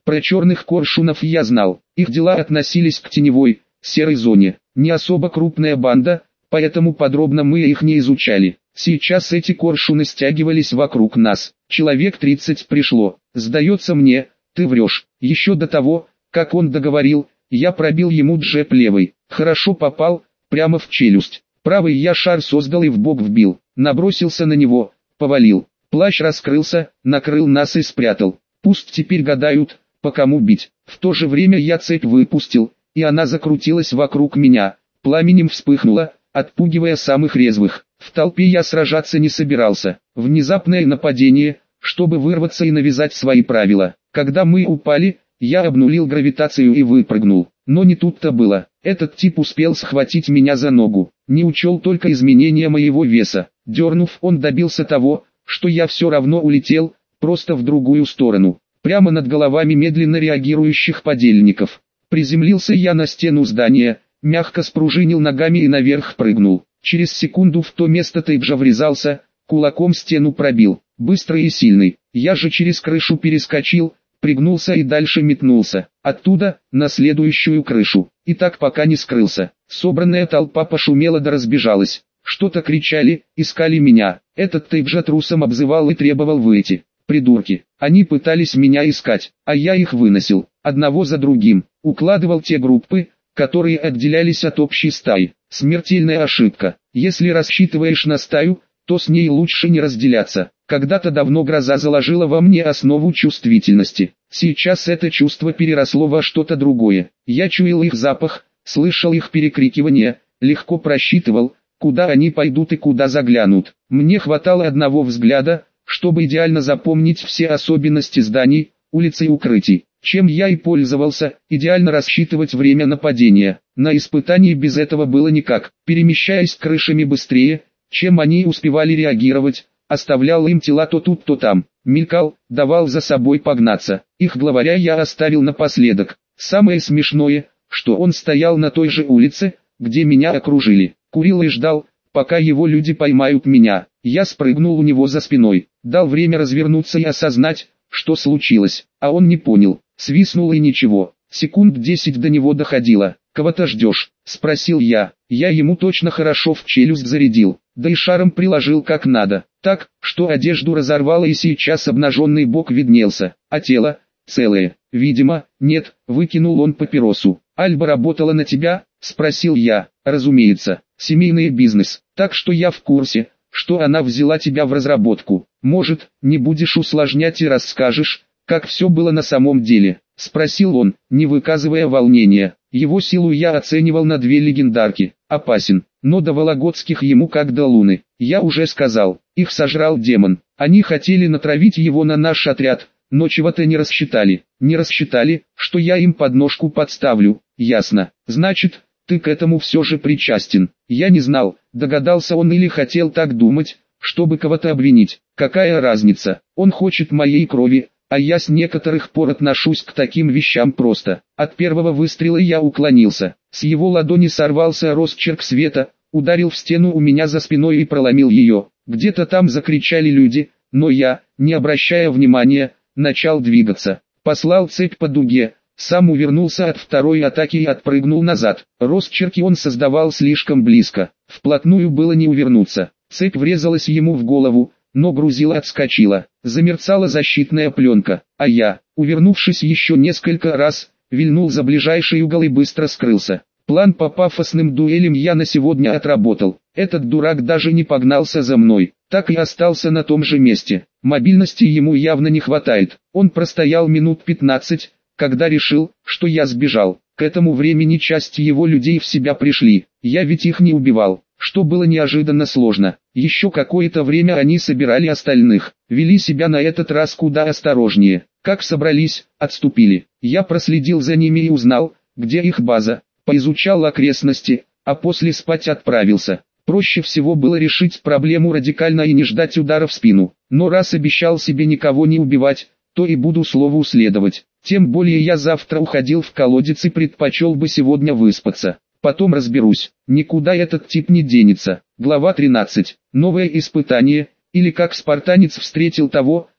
Speaker 1: Про черных коршунов я знал, их дела относились к теневой, серой зоне, не особо крупная банда, поэтому подробно мы их не изучали. Сейчас эти коршуны стягивались вокруг нас, человек тридцать пришло. Сдается мне, ты врешь. Еще до того, как он договорил, я пробил ему джеб левой, хорошо попал, прямо в челюсть. Правый я шар создал и в бок вбил, набросился на него, повалил. Плащ раскрылся, накрыл нас и спрятал. Пусть теперь гадают, по кому бить. В то же время я цепь выпустил, и она закрутилась вокруг меня, пламенем вспыхнула, отпугивая самых резвых. В толпе я сражаться не собирался. Внезапное нападение, чтобы вырваться и навязать свои правила. Когда мы упали, я обнулил гравитацию и выпрыгнул. Но не тут-то было. Этот тип успел схватить меня за ногу. Не учел только изменения моего веса. Дернув, он добился того, что я все равно улетел, просто в другую сторону. Прямо над головами медленно реагирующих подельников. Приземлился я на стену здания, мягко спружинил ногами и наверх прыгнул. Через секунду в то место тейбжа врезался, кулаком стену пробил, быстрый и сильный. Я же через крышу перескочил, пригнулся и дальше метнулся. Оттуда, на следующую крышу. И так пока не скрылся. Собранная толпа пошумела да разбежалась. Что-то кричали, искали меня. Этот тейбжа трусом обзывал и требовал выйти. Придурки. Они пытались меня искать, а я их выносил, одного за другим. Укладывал те группы, которые отделялись от общей стаи. Смертельная ошибка. Если рассчитываешь на стаю, то с ней лучше не разделяться. Когда-то давно гроза заложила во мне основу чувствительности. Сейчас это чувство переросло во что-то другое. Я чуял их запах, слышал их перекрикивание, легко просчитывал, куда они пойдут и куда заглянут. Мне хватало одного взгляда, чтобы идеально запомнить все особенности зданий, улиц и укрытий. Чем я и пользовался, идеально рассчитывать время нападения. На испытании без этого было никак. Перемещаясь крышами быстрее, чем они успевали реагировать, оставлял им тела то тут, то там. Мелькал, давал за собой погнаться. Их главаря я оставил напоследок. Самое смешное, что он стоял на той же улице, где меня окружили. Курил и ждал, пока его люди поймают меня. Я спрыгнул у него за спиной, дал время развернуться и осознать, что случилось, а он не понял. Свистнул и ничего. Секунд десять до него доходило. «Кого-то ждешь?» – спросил я. Я ему точно хорошо в челюсть зарядил, да и шаром приложил как надо. Так, что одежду разорвало и сейчас обнаженный бок виднелся, а тело – целое. Видимо, нет, выкинул он папиросу. «Альба работала на тебя?» – спросил я. «Разумеется, семейный бизнес, так что я в курсе, что она взяла тебя в разработку. Может, не будешь усложнять и расскажешь, как все было на самом деле?» – спросил он, не выказывая волнения. Его силу я оценивал на две легендарки. Опасен, но до вологодских ему как до луны. Я уже сказал, их сожрал демон. Они хотели натравить его на наш отряд, но чего-то не рассчитали. Не рассчитали, что я им подножку подставлю. Ясно. Значит, ты к этому все же причастен. Я не знал, догадался он или хотел так думать, чтобы кого-то обвинить. Какая разница? Он хочет моей крови, а я с некоторых пор отношусь к таким вещам просто. От первого выстрела я уклонился. С его ладони сорвался росчерк света, ударил в стену у меня за спиной и проломил ее. Где-то там закричали люди, но я, не обращая внимания, начал двигаться. Послал цепь по дуге, сам увернулся от второй атаки и отпрыгнул назад. Росчерки он создавал слишком близко, вплотную было не увернуться. Цепь врезалась ему в голову, но грузила отскочила. Замерцала защитная пленка, а я, увернувшись еще несколько раз, вильнул за ближайший угол и быстро скрылся. План по пафосным дуэлям я на сегодня отработал. Этот дурак даже не погнался за мной, так и остался на том же месте. Мобильности ему явно не хватает. Он простоял минут пятнадцать, когда решил, что я сбежал. К этому времени часть его людей в себя пришли. Я ведь их не убивал, что было неожиданно сложно. Еще какое-то время они собирали остальных, вели себя на этот раз куда осторожнее. Как собрались, отступили. Я проследил за ними и узнал, где их база, поизучал окрестности, а после спать отправился. Проще всего было решить проблему радикально и не ждать удара в спину. Но раз обещал себе никого не убивать, то и буду слову следовать. Тем более я завтра уходил в колодец и предпочел бы сегодня выспаться. Потом разберусь, никуда этот тип не денется. Глава тринадцать. Новое испытание, или как спартанец встретил того,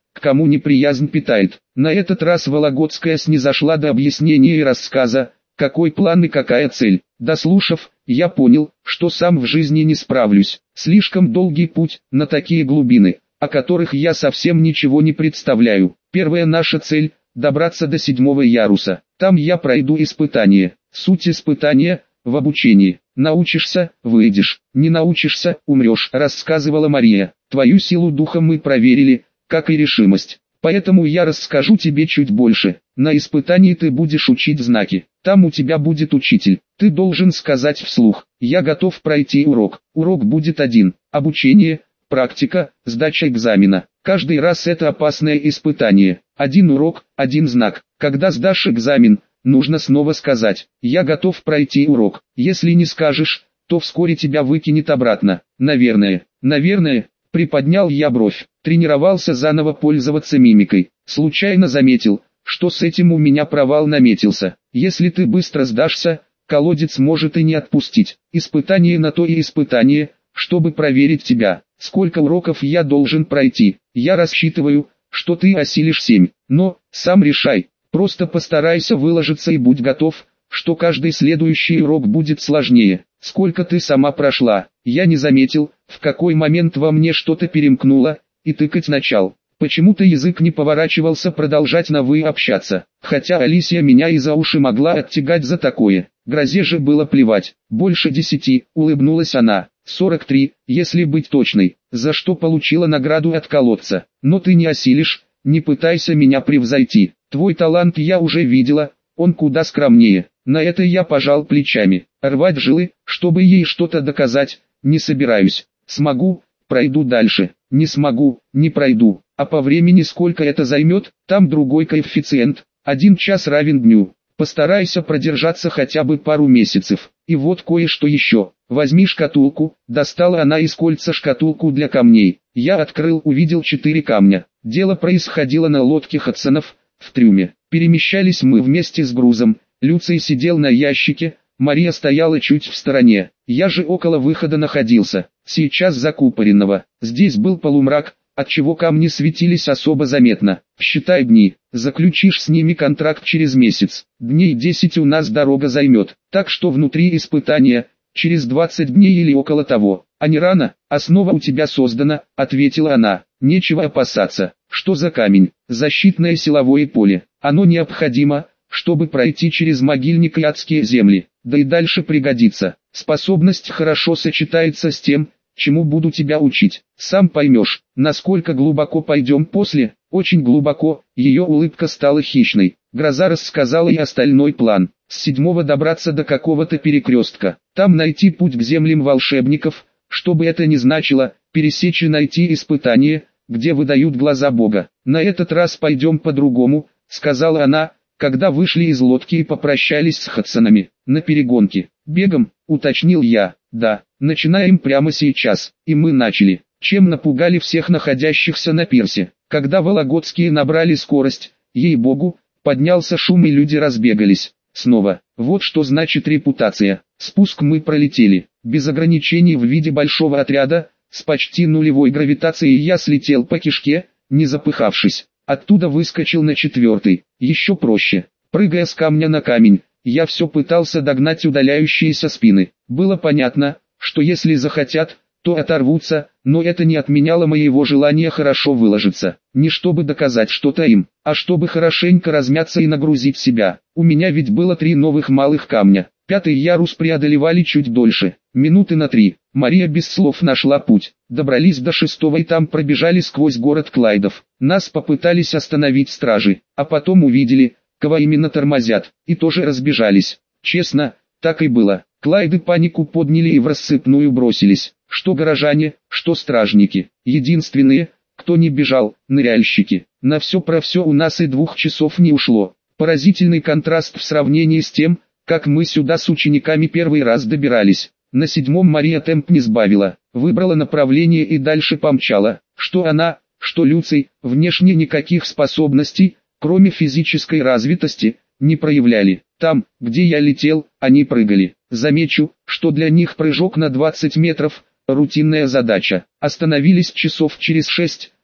Speaker 1: к кому неприязнь питает. На этот раз Вологодская снизошла до объяснения и рассказа, какой план и какая цель. Дослушав, я понял, что сам в жизни не справлюсь. Слишком долгий путь, на такие глубины, о которых я совсем ничего не представляю. Первая наша цель – добраться до седьмого яруса. Там я пройду испытание. Суть испытания – в обучении. Научишься – выйдешь. Не научишься – умрешь, рассказывала Мария. Твою силу духа мы проверили, как и решимость. Поэтому я расскажу тебе чуть больше. На испытании ты будешь учить знаки. Там у тебя будет учитель. Ты должен сказать вслух: «Я готов пройти урок». Урок будет один. Обучение, практика, сдача экзамена. Каждый раз это опасное испытание. Один урок, один знак. Когда сдашь экзамен, нужно снова сказать: «Я готов пройти урок». Если не скажешь, то вскоре тебя выкинет обратно. Наверное, наверное, приподнял я бровь. Тренировался заново пользоваться мимикой. Случайно заметил, что с этим у меня провал наметился. Если ты быстро сдашься, колодец может и не отпустить. Испытание на то и испытание, чтобы проверить тебя. Сколько уроков я должен пройти? Я рассчитываю, что ты осилишь семь. Но, сам решай. Просто постарайся выложиться и будь готов, что каждый следующий урок будет сложнее. Сколько ты сама прошла? Я не заметил, в какой момент во мне что-то перемкнуло, и тыкать начал. Почему-то язык не поворачивался продолжать на «вы» общаться, хотя Алисия меня и за уши могла оттягать за такое. Грозе же было плевать. Больше десяти, улыбнулась она. сорок три, если быть точной, за что получила награду от колодца. Но ты не осилишь, не пытайся меня превзойти. Твой талант я уже видела, он куда скромнее. На это я пожал плечами. Рвать жилы, чтобы ей что-то доказать, не собираюсь. Смогу, пройду дальше. Не смогу, не пройду. А по времени сколько это займет? Там другой коэффициент. Один час равен дню. Постарайся продержаться хотя бы пару месяцев. И вот кое-что еще. Возьми шкатулку. Достала она из кольца шкатулку для камней. Я открыл, увидел четыре камня. Дело происходило на лодке Хадсонов, в трюме. Перемещались мы вместе с грузом. Люций сидел на ящике, Мария стояла чуть в стороне. Я же около выхода находился, сейчас закупоренного. Здесь был полумрак, отчего камни светились особо заметно. Считай дни, заключишь с ними контракт через месяц. Дней десять у нас дорога займет, так что внутри испытания, через двадцать дней или около того. А не рано? Основа у тебя создана, ответила она. Нечего опасаться. Что за камень? Защитное силовое поле. Оно необходимо, чтобы пройти через могильник и адские земли. Да и дальше пригодится. Способность хорошо сочетается с тем, чему буду тебя учить. Сам поймешь, насколько глубоко пойдем после. Очень глубоко. Ее улыбка стала хищной. Гроза рассказала и остальной план. С седьмого добраться до какого-то перекрестка. Там найти путь к землям волшебников, что бы это ни значило, пересечь и найти испытание, где выдают глаза Бога. На этот раз пойдем по-другому, сказала она, когда вышли из лодки и попрощались с Хадсонами. На перегонке. Бегом, уточнил я. Да, начинаем прямо сейчас. И мы начали. Чем напугали всех находящихся на пирсе. Когда Вологодские набрали скорость, ей-богу, поднялся шум и люди разбегались. Снова. Вот что значит репутация. Спуск мы пролетели. Без ограничений в виде большого отряда, с почти нулевой гравитацией я слетел по кишке, не запыхавшись. Оттуда выскочил на четвертый. Еще проще. Прыгая с камня на камень, я все пытался догнать удаляющиеся спины. Было понятно, что если захотят, то оторвутся, но это не отменяло моего желания хорошо выложиться. Не чтобы доказать что-то им, а чтобы хорошенько размяться и нагрузить себя. У меня ведь было три новых малых камня. Пятый ярус преодолевали чуть дольше, минуты на три. Мария без слов нашла путь. Добрались до шестого и там пробежали сквозь город Клайдов. Нас попытались остановить стражи, а потом увидели, кого именно тормозят, и тоже разбежались. Честно, так и было. Клайды панику подняли и в рассыпную бросились. Что горожане, что стражники. Единственные, кто не бежал, ныряльщики. На все про все у нас и двух часов не ушло. Поразительный контраст в сравнении с тем, как мы сюда с учениками первый раз добирались. На седьмом Мария темп не сбавила, выбрала направление и дальше помчала. Что она, что Люций, внешне никаких способностей, кроме физической развитости, не проявляли. Там, где я летел, они прыгали. Замечу, что для них прыжок на двадцать метров – рутинная задача. Остановились часов через шесть,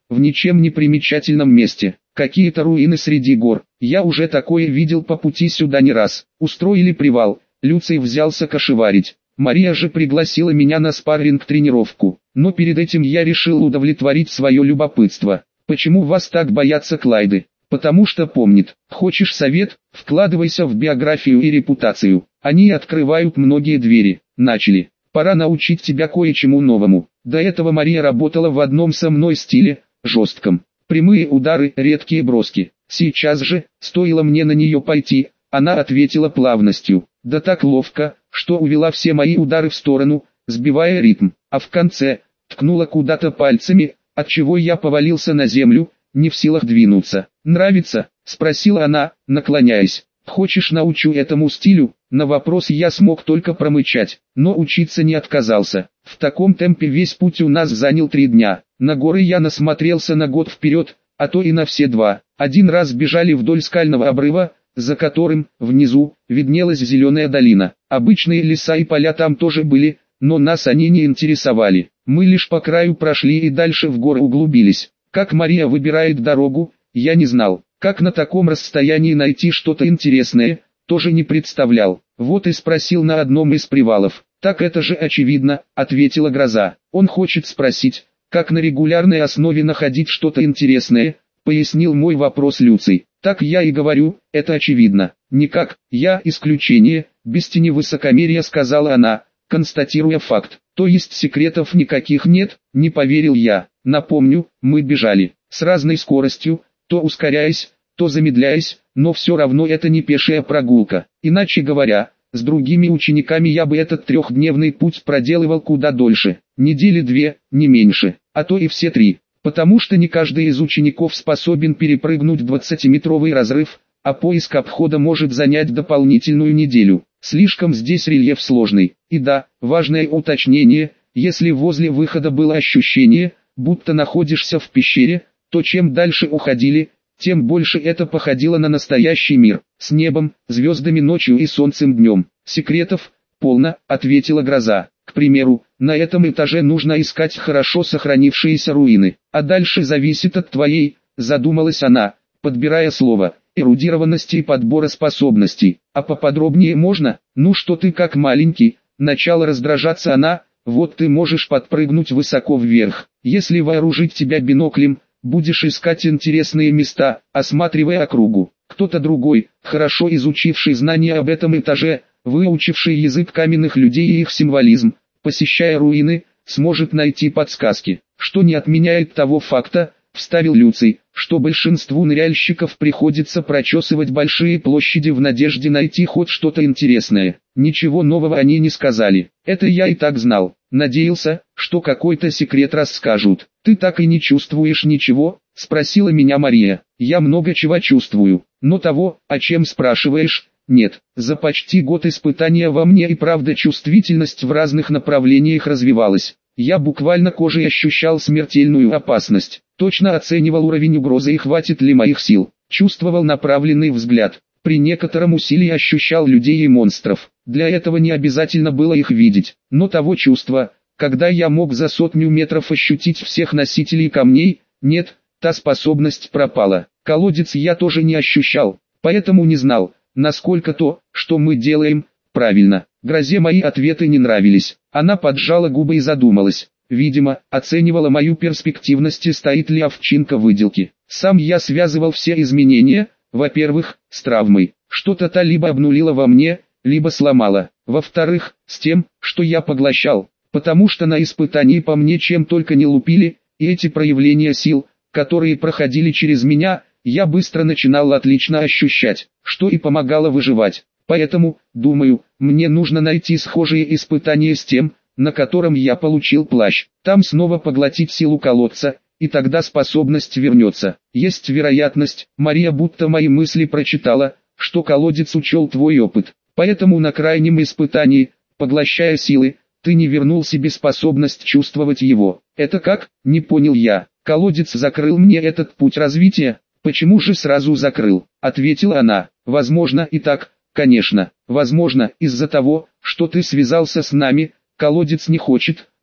Speaker 1: в ничем не примечательном месте. Какие-то руины среди гор. Я уже такое видел по пути сюда не раз. Устроили привал. Люций взялся кошеварить. Мария же пригласила меня на спарринг-тренировку. Но перед этим я решил удовлетворить свое любопытство. Почему вас так боятся Клайды? Потому что помнит. Хочешь совет? Вкладывайся в биографию и репутацию. Они открывают многие двери. Начали. Пора научить тебя кое-чему новому. До этого Мария работала в одном со мной стиле, жестком. Прямые удары, редкие броски. Сейчас же, стоило мне на нее пойти, она ответила плавностью. Да так ловко, что увела все мои удары в сторону, сбивая ритм. А в конце, ткнула куда-то пальцами, отчего я повалился на землю, не в силах двинуться. «Нравится?» – спросила она, наклоняясь. «Хочешь, научу этому стилю?» На вопрос я смог только промычать, но учиться не отказался. В таком темпе весь путь у нас занял три дня. На горы я насмотрелся на год вперед, а то и на все два. Один раз бежали вдоль скального обрыва, за которым, внизу, виднелась зеленая долина. Обычные леса и поля там тоже были, но нас они не интересовали. Мы лишь по краю прошли и дальше в горы углубились. Как Мария выбирает дорогу, я не знал. Как на таком расстоянии найти что-то интересное, тоже не представлял. Вот и спросил на одном из привалов. «Так это же очевидно», — ответила Гроза. «Он хочет спросить, как на регулярной основе находить что-то интересное», — пояснил мой вопрос Люций. «Так я и говорю, это очевидно». «Никак, я исключение», — без тени высокомерия сказала она, констатируя факт. «То есть секретов никаких нет?» — не поверил я. Напомню, мы бежали с разной скоростью, то ускоряясь, то замедляясь, но все равно это не пешая прогулка. Иначе говоря, с другими учениками я бы этот трехдневный путь проделывал куда дольше, недели две, не меньше, а то и все три, потому что не каждый из учеников способен перепрыгнуть двадцатиметровый разрыв, а поиск обхода может занять дополнительную неделю. Слишком здесь рельеф сложный. И да, важное уточнение, если возле выхода было ощущение, будто находишься в пещере, то чем дальше уходили, тем больше это походило на настоящий мир, с небом, звездами ночью и солнцем днем. «Секретов полно», — ответила Гроза. «К примеру, на этом этаже нужно искать хорошо сохранившиеся руины, а дальше зависит от твоей», — задумалась она, подбирая слово, «эрудированности и подбора способностей. А поподробнее можно? Ну что ты как маленький?» Начала раздражаться она. «Вот ты можешь подпрыгнуть высоко вверх. Если вооружить тебя биноклем, будешь искать интересные места, осматривая округу. Кто-то другой, хорошо изучивший знания об этом этаже, выучивший язык каменных людей и их символизм, посещая руины, сможет найти подсказки, что не отменяет того факта», — вставил Люций, «что большинству ныряльщиков приходится прочесывать большие площади в надежде найти хоть что-то интересное». Ничего нового они не сказали. Это я и так знал. Надеялся, что какой-то секрет расскажут. «Ты так и не чувствуешь ничего?» — спросила меня Мария. «Я много чего чувствую, но того, о чем спрашиваешь, нет. За почти год испытания во мне и правда чувствительность в разных направлениях развивалась. Я буквально кожей ощущал смертельную опасность. Точно оценивал уровень угрозы и хватит ли моих сил. Чувствовал направленный взгляд. При некотором усилии ощущал людей и монстров. Для этого не обязательно было их видеть. Но того чувства, когда я мог за сотню метров ощутить всех носителей камней, нет, та способность пропала. Колодец я тоже не ощущал, поэтому не знал, насколько то, что мы делаем, правильно. Грозе мои ответы не нравились. Она поджала губы и задумалась. Видимо, оценивала мою перспективность и стоит ли овчинка в выделке. Сам я связывал все изменения, во-первых, с травмой. Что-то та либо обнулила во мне, либо сломала. Во-вторых, с тем, что я поглощал. Потому что на испытании по мне чем только не лупили, и эти проявления сил, которые проходили через меня, я быстро начинал отлично ощущать, что и помогало выживать. Поэтому, думаю, мне нужно найти схожие испытания с тем, на котором я получил плащ. Там снова поглотить силу колодца, и тогда способность вернется. Есть вероятность, Мария будто мои мысли прочитала, что колодец учел твой опыт. Поэтому на крайнем испытании, поглощая силы, ты не вернул себе способность чувствовать его. Это как? Не понял я. Колодец закрыл мне этот путь развития. Почему же сразу закрыл? Ответила она. Возможно и так, конечно. Возможно, из-за того, что ты связался с нами, колодец не хочет,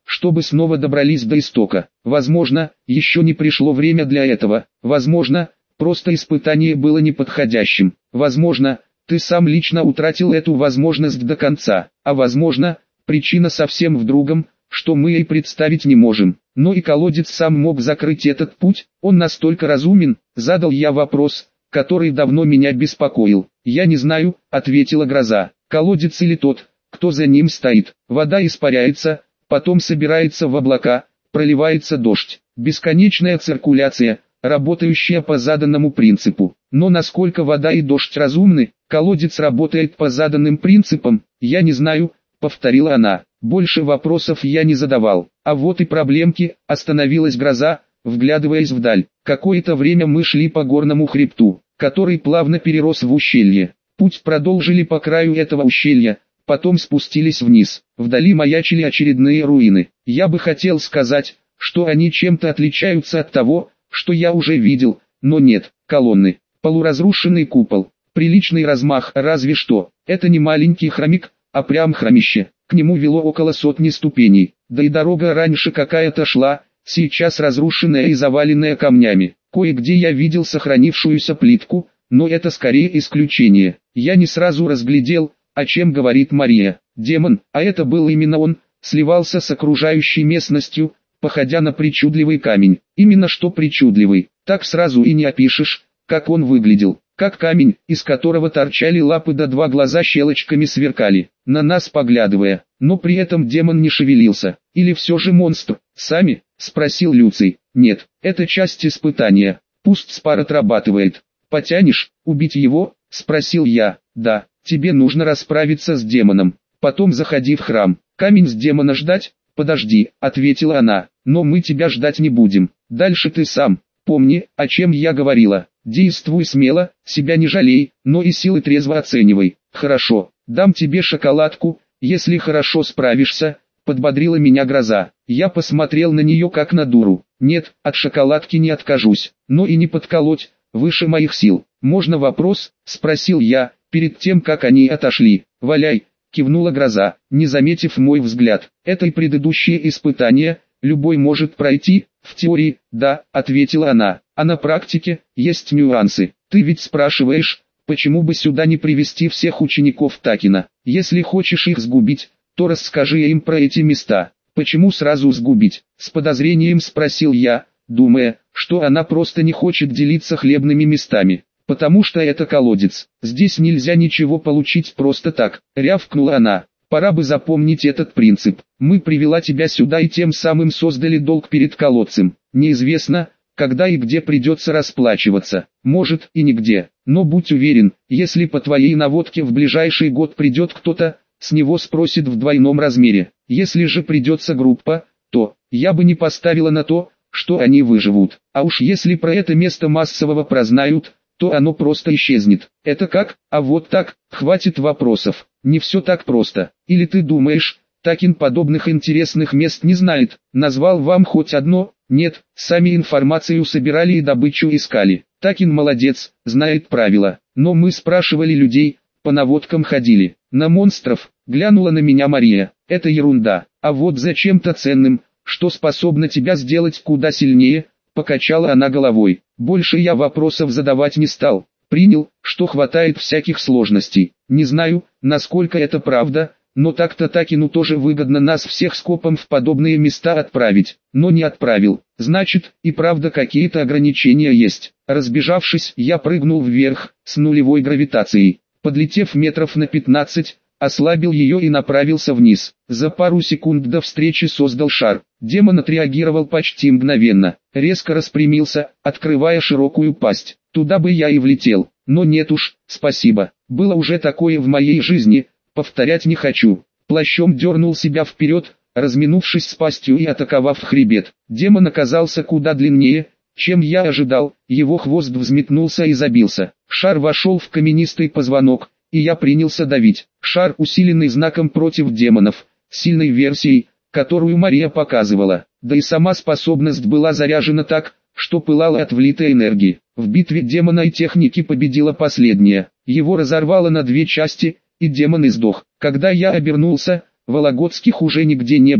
Speaker 1: чтобы снова добрались до истока. Возможно, еще не пришло время для этого. Возможно, просто испытание было неподходящим. Возможно, ты сам лично утратил эту возможность до конца. А возможно, причина совсем в другом, что мы и представить не можем. Но и колодец сам мог закрыть этот путь. Он настолько разумен, задал я вопрос, который давно меня беспокоил. «Я не знаю», — ответила гроза. «Колодец или тот, кто за ним стоит. Вода испаряется, потом собирается в облака, проливается дождь. Бесконечная циркуляция, работающая по заданному принципу. Но насколько вода и дождь разумны, колодец работает по заданным принципам, я не знаю», — повторила она. Больше вопросов я не задавал. А вот и проблемки, остановилась гроза, вглядываясь вдаль. Какое-то время мы шли по горному хребту, который плавно перерос в ущелье. Путь продолжили по краю этого ущелья, потом спустились вниз. Вдали маячили очередные руины. Я бы хотел сказать, что они чем-то отличаются от того, что я уже видел, но нет. Колонны, полуразрушенный купол, приличный размах, разве что. Это не маленький храмик, а прям храмище. К нему вело около сотни ступеней, да и дорога раньше какая-то шла, сейчас разрушенная и заваленная камнями. Кое-где я видел сохранившуюся плитку, но это скорее исключение. Я не сразу разглядел, о чем говорит Мария. Демон, а это был именно он, сливался с окружающей местностью, походя на причудливый камень. Именно что причудливый, так сразу и не опишешь, как он выглядел. Как камень, из которого торчали лапы да два глаза щелочками сверкали, на нас поглядывая, но при этом демон не шевелился. Или все же монстр, сами, спросил Люций. Нет, это часть испытания, пусть спар отрабатывает. Потянешь, убить его, спросил я. Да, тебе нужно расправиться с демоном, потом заходи в храм. Камень с демона ждать? Подожди, ответила она, но мы тебя ждать не будем, дальше ты сам. Помни, о чем я говорила. Действуй смело, себя не жалей, но и силы трезво оценивай. Хорошо, дам тебе шоколадку, если хорошо справишься, подбодрила меня гроза. Я посмотрел на нее как на дуру. Нет, от шоколадки не откажусь, но и не подколоть, выше моих сил. Можно вопрос, спросил я, перед тем как они отошли. Валяй, кивнула гроза, не заметив мой взгляд. Это и предыдущие испытания, любой может пройти, в теории, да, ответила она. А на практике, есть нюансы. Ты ведь спрашиваешь, почему бы сюда не привести всех учеников Такина? Если хочешь их сгубить, то расскажи им про эти места. Почему сразу сгубить? С подозрением спросил я, думая, что она просто не хочет делиться хлебными местами. Потому что это колодец. Здесь нельзя ничего получить просто так, рявкнула она. Пора бы запомнить этот принцип. Мы привела тебя сюда и тем самым создали долг перед колодцем. Неизвестно, когда и где придется расплачиваться. Может и нигде. Но будь уверен, если по твоей наводке в ближайший год придет кто-то, с него спросит в двойном размере. Если же придется группа, то я бы не поставила на то, что они выживут. А уж если про это место массового прознают, то оно просто исчезнет. Это как? А вот так, хватит вопросов. Не все так просто. Или ты думаешь, Такин подобных интересных мест не знает? Назвал вам хоть одно? Нет, сами информацию собирали и добычу искали. Такин молодец, знает правила. Но мы спрашивали людей, по наводкам ходили. На монстров, глянула на меня Мария. Это ерунда. А вот за чем-то ценным, что способно тебя сделать куда сильнее, покачала она головой. Больше я вопросов задавать не стал. Принял, что хватает всяких сложностей. Не знаю, насколько это правда, но так-то Такину тоже выгодно нас всех скопом в подобные места отправить. Но не отправил. Значит, и правда какие-то ограничения есть. Разбежавшись, я прыгнул вверх, с нулевой гравитацией. Подлетев метров на пятнадцать, ослабил ее и направился вниз. За пару секунд до встречи создал шар. Демон отреагировал почти мгновенно. Резко распрямился, открывая широкую пасть. Туда бы я и влетел. Но нет уж, спасибо. Было уже такое в моей жизни, повторять не хочу. Плащом дернул себя вперед, разминувшись с пастью и атаковав хребет. Демон оказался куда длиннее, чем я ожидал. Его хвост взметнулся и забился. Шар вошел в каменистый позвонок, и я принялся давить. Шар, усиленный знаком против демонов, сильной версией, которую Мария показывала. Да и сама способность была заряжена так, что пылала от влитой энергии. В битве демона и техники победила последняя. Его разорвало на две части, и демон издох. Когда я обернулся, Вологодских уже нигде не было.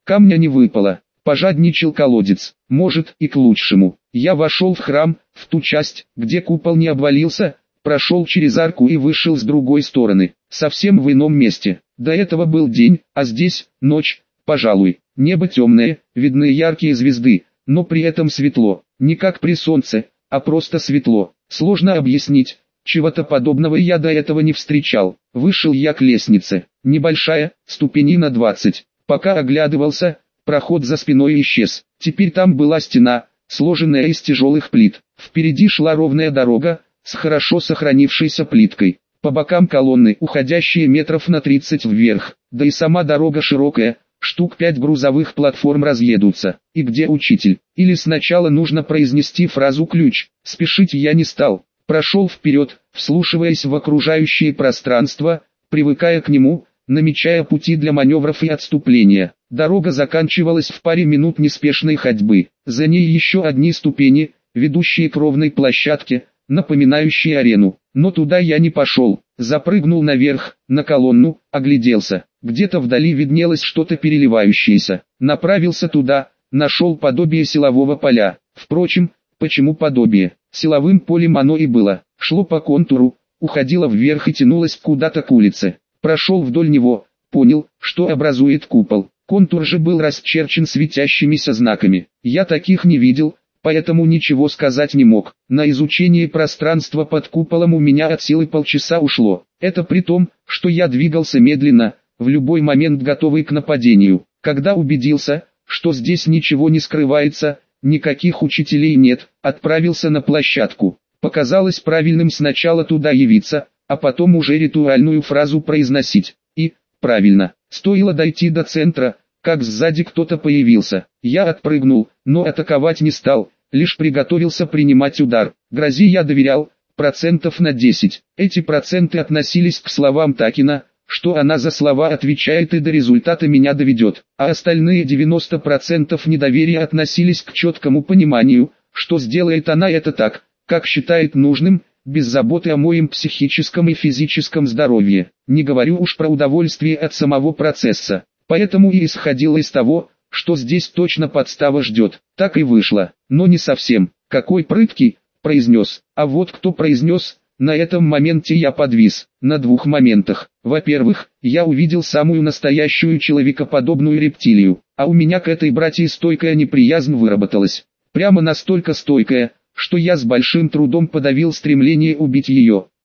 Speaker 1: Камня не выпало. Пожадничал колодец. Может, и к лучшему. Я вошел в храм, в ту часть, где купол не обвалился, прошел через арку и вышел с другой стороны, совсем в ином месте. До этого был день, а здесь ночь, пожалуй. Небо темное, видны яркие звезды, но при этом светло. Не как при солнце, а просто светло. Сложно объяснить, чего-то подобного я до этого не встречал. Вышел я к лестнице, небольшая, ступеней на двадцать. Пока оглядывался, проход за спиной исчез. Теперь там была стена, сложенная из тяжелых плит. Впереди шла ровная дорога, с хорошо сохранившейся плиткой. По бокам колонны, уходящие метров на тридцать вверх. Да и сама дорога широкая, штук пять грузовых платформ разъедутся. И где учитель? Или сначала нужно произнести фразу «ключ». Спешить я не стал. Прошел вперед, вслушиваясь в окружающее пространство, привыкая к нему, намечая пути для маневров и отступления. Дорога заканчивалась в паре минут неспешной ходьбы. За ней еще одни ступени, ведущие к ровной площадке, напоминающей арену. Но туда я не пошел. Запрыгнул наверх, на колонну, огляделся. Где-то вдали виднелось что-то переливающееся. Направился туда, нашел подобие силового поля. Впрочем, почему подобие? Силовым полем оно и было. Шло по контуру, уходило вверх и тянулось куда-то к улице. Прошел вдоль него, понял, что образует купол. Контур же был расчерчен светящимися знаками. Я таких не видел, поэтому ничего сказать не мог. На изучение пространства под куполом у меня от силы полчаса ушло. Это при том, что я двигался медленно, в любой момент готовый к нападению. Когда убедился, что здесь ничего не скрывается, никаких учителей нет, отправился на площадку. Показалось правильным сначала туда явиться, а потом уже ритуальную фразу произносить. И, правильно, стоило дойти до центра, как сзади кто-то появился. Я отпрыгнул, но атаковать не стал, лишь приготовился принимать удар. Грози я доверял, процентов на десять. Эти проценты относились к словам Такина, что она за слова отвечает и до результата меня доведет. А остальные девяносто процентов недоверия относились к четкому пониманию, что сделает она это так, как считает нужным, без заботы о моем психическом и физическом здоровье. Не говорю уж про удовольствие от самого процесса. Поэтому и исходило из того, что здесь точно подстава ждет. Так и вышло, но не совсем. Какой прыткий, произнес. А вот кто произнес, на этом моменте я подвис. На двух моментах. Во-первых, я увидел самую настоящую человекоподобную рептилию. А у меня к этой братье стойкая неприязнь выработалась. Прямо настолько стойкая, что я с большим трудом подавил стремление убить ее.